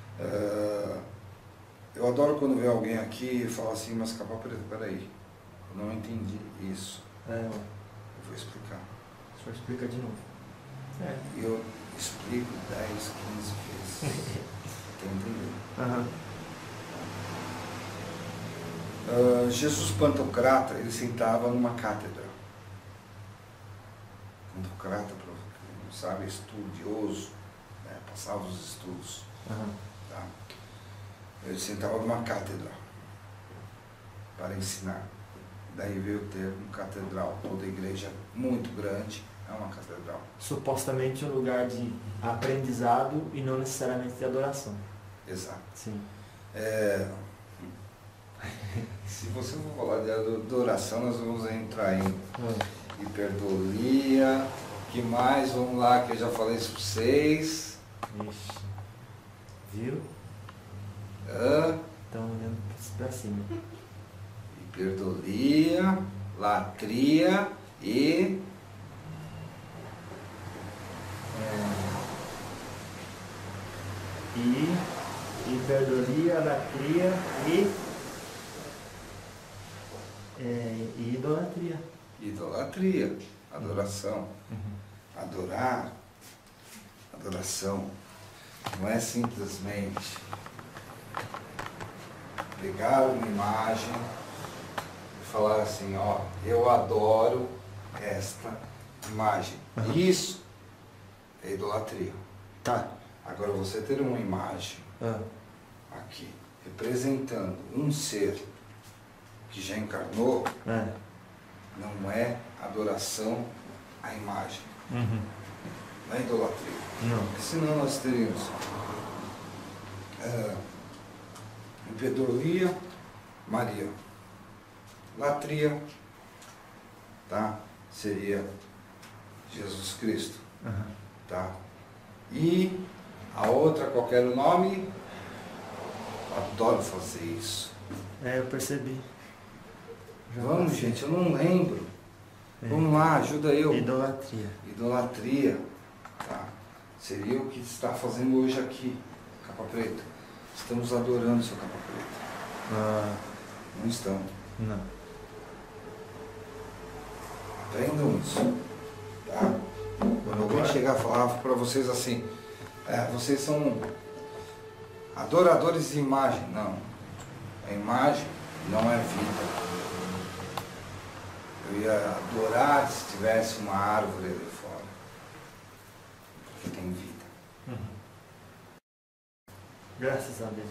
Eu adoro quando vem alguém aqui e fala assim, mas capa preta, peraí, eu não entendi isso. Eu vou explicar. O senhor explica de novo. E eu explico 10, 15 vezes. Até entender. Jesus Pantocrata, ele sentava numa cátedra. Pantocrata, para quem não sabe, estudioso, né? Passava os estudos. Tá? Ele sentava numa cátedra para ensinar. Daí veio o termo catedral. Toda igreja muito grande é uma catedral. Supostamente um lugar de aprendizado e não necessariamente de adoração. Exato. Sim. Se você for falar de adoração, nós vamos entrar em hiperdolia. Que mais? Vamos lá, que eu já falei isso para vocês. Ixi. Viu? Estão olhando para cima. Hiperdolia, latria e... hiperdolia, latria e idolatria. Idolatria, adoração. Adorar, adoração, não é simplesmente pegar uma imagem e falar assim, ó, eu adoro esta imagem. Isso é idolatria. Tá. Agora você ter uma imagem aqui representando um ser que já encarnou, não é adoração à imagem. Não é idolatria. Não. Porque senão nós teríamos hiperdolia, Maria. Latria, tá? Seria Jesus Cristo. Tá? E a outra, qualquer nome, adoro fazer isso. Eu percebi. Vamos, gente, eu não lembro. Vamos lá, ajuda eu. Idolatria. Idolatria, tá? Seria o que está fazendo hoje aqui, capa preta. Estamos adorando seu capa preta. Não estamos. Não. Aprendam isso, tá? Quando alguém chegar a falar para vocês assim, vocês são adoradores de imagem. Não. A imagem não é vida. Eu ia adorar se tivesse uma árvore ali fora. Porque tem vida. Graças a Deus.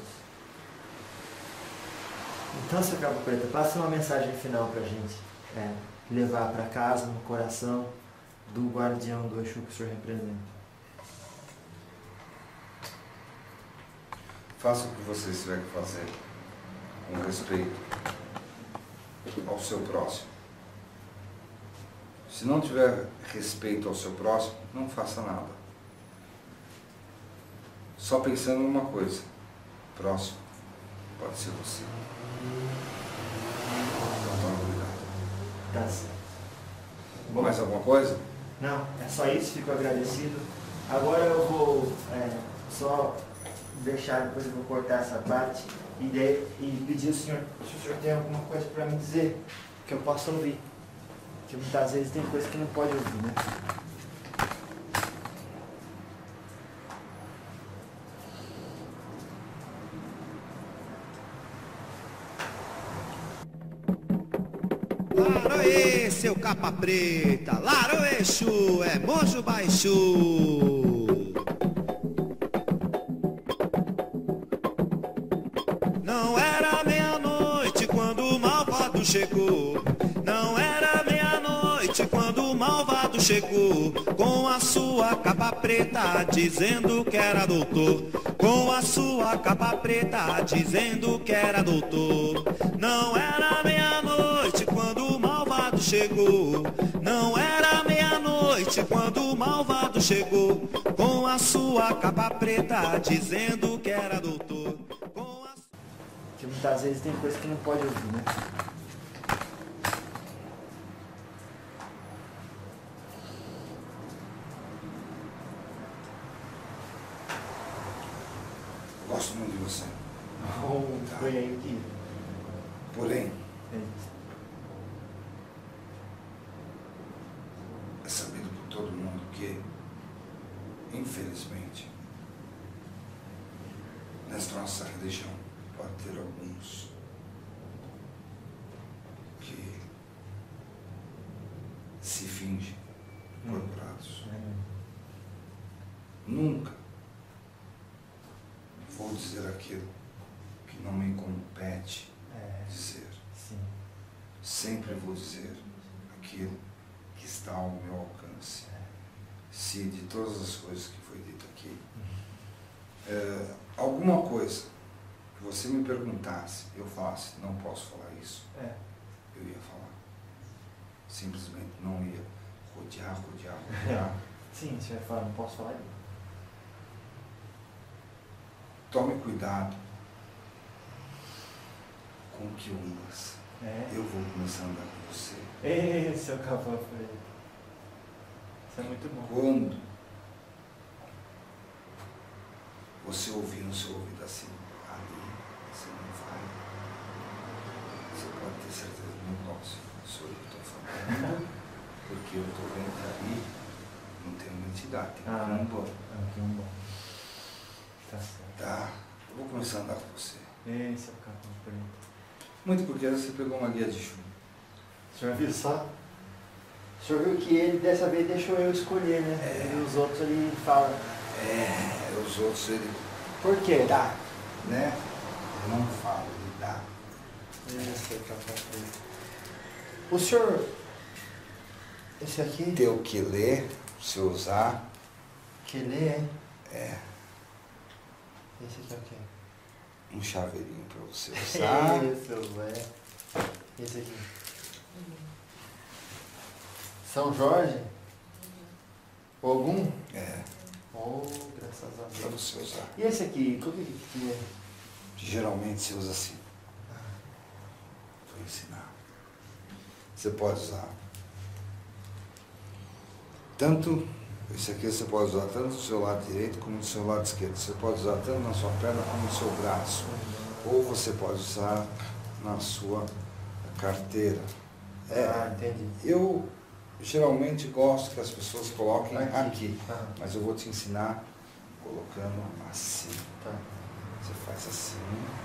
Então, seu capa preta, passa uma mensagem final pra gente. Levar para casa, no coração do guardião do Exu que o senhor representa. Faça o que vocês tiverem que fazer com respeito ao seu próximo. Se não tiver respeito ao seu próximo, não faça nada. Só pensando numa coisa, próximo pode ser você. Então toma cuidado. Tá certo. Mais alguma coisa? Não, é só isso, fico agradecido. Agora eu vou só deixar, depois eu vou cortar essa parte e pedir ao senhor, se o senhor tem alguma coisa para me dizer, que eu possa ouvir. Porque muitas vezes tem coisa que não pode ouvir, né? Laroê, seu capa preta, Laroê, Exu, é Monjo Baixu. Não era meia-noite quando o malvado chegou. Não era meia-noite quando o malvado chegou. Com a sua capa preta dizendo que era doutor. Com a sua capa preta dizendo que era doutor. Não era meia-noite quando o malvado chegou. Não era meia-noite quando o malvado chegou. Com a sua capa preta dizendo que era doutor. Porque muitas vezes tem coisa que não pode ouvir, né? Gosto muito de você. Tá. Foi aí que... Porém, É sabido por todo mundo que, infelizmente, nesta nossa religião pode ter alguns que se fingem incorporados. Nunca vou dizer aquilo que não me compete dizer. Sim. Sempre vou dizer aquilo que está ao meu alcance. Se de todas as coisas que foi dito aqui, alguma coisa que você me perguntasse, eu falasse, não posso falar isso, eu ia falar. Simplesmente não ia rodear. Sim, você vai falar, não posso falar isso. Tome cuidado com o que umbas. Eu vou começar a andar com você. Ei, seu cavalo preto. Isso é muito bom. Quando você ouvir no seu ouvido assim, ali, você não vai. Você pode ter certeza do negócio. Sou eu que estou falando. Porque eu estou vendo que ali não tem uma entidade, tem um bom. Aqui um bom. Tá certo. Tá? Eu vou começar a andar com você. Ei, seu cavalo preto. Muito porque você pegou uma guia de chumbo. O senhor viu só? O senhor viu que ele dessa vez deixou eu escolher, né? E os outros ele fala. Os outros ele Por quê? dá, né? Eu não falo, ele dá. Isso, o senhor, esse aqui? Ter o que ler, se usar. Que lê, hein? Esse aqui é o quê? Um chaveirinho para você usar. Isso, esse aqui. São Jorge? Ogum? Oh, graças a Deus. Para você usar. E esse aqui, o que é? Geralmente se usa assim. Vou ensinar. Você pode usar tanto, esse aqui você pode usar tanto do seu lado direito como do seu lado esquerdo. Você pode usar tanto na sua perna como no seu braço. Ou você pode usar na sua carteira. Entendi. Eu geralmente gosto que as pessoas coloquem aqui. Mas eu vou te ensinar colocando assim. Tá. Você faz assim.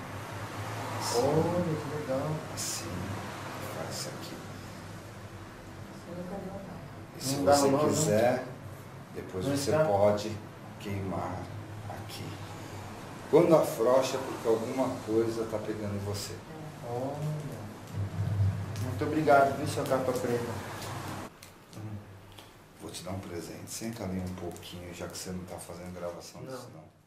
Olha, que legal. Assim. Faz isso aqui. E se Não dá você uma mão, quiser, depois não você está? pode queimar aqui. Quando afrouxa, porque alguma coisa está pegando em você. Olha. Muito obrigado, viu, seu capa preta? Vou te dar um presente. Senta ali um pouquinho, já que você não está fazendo gravação disso não.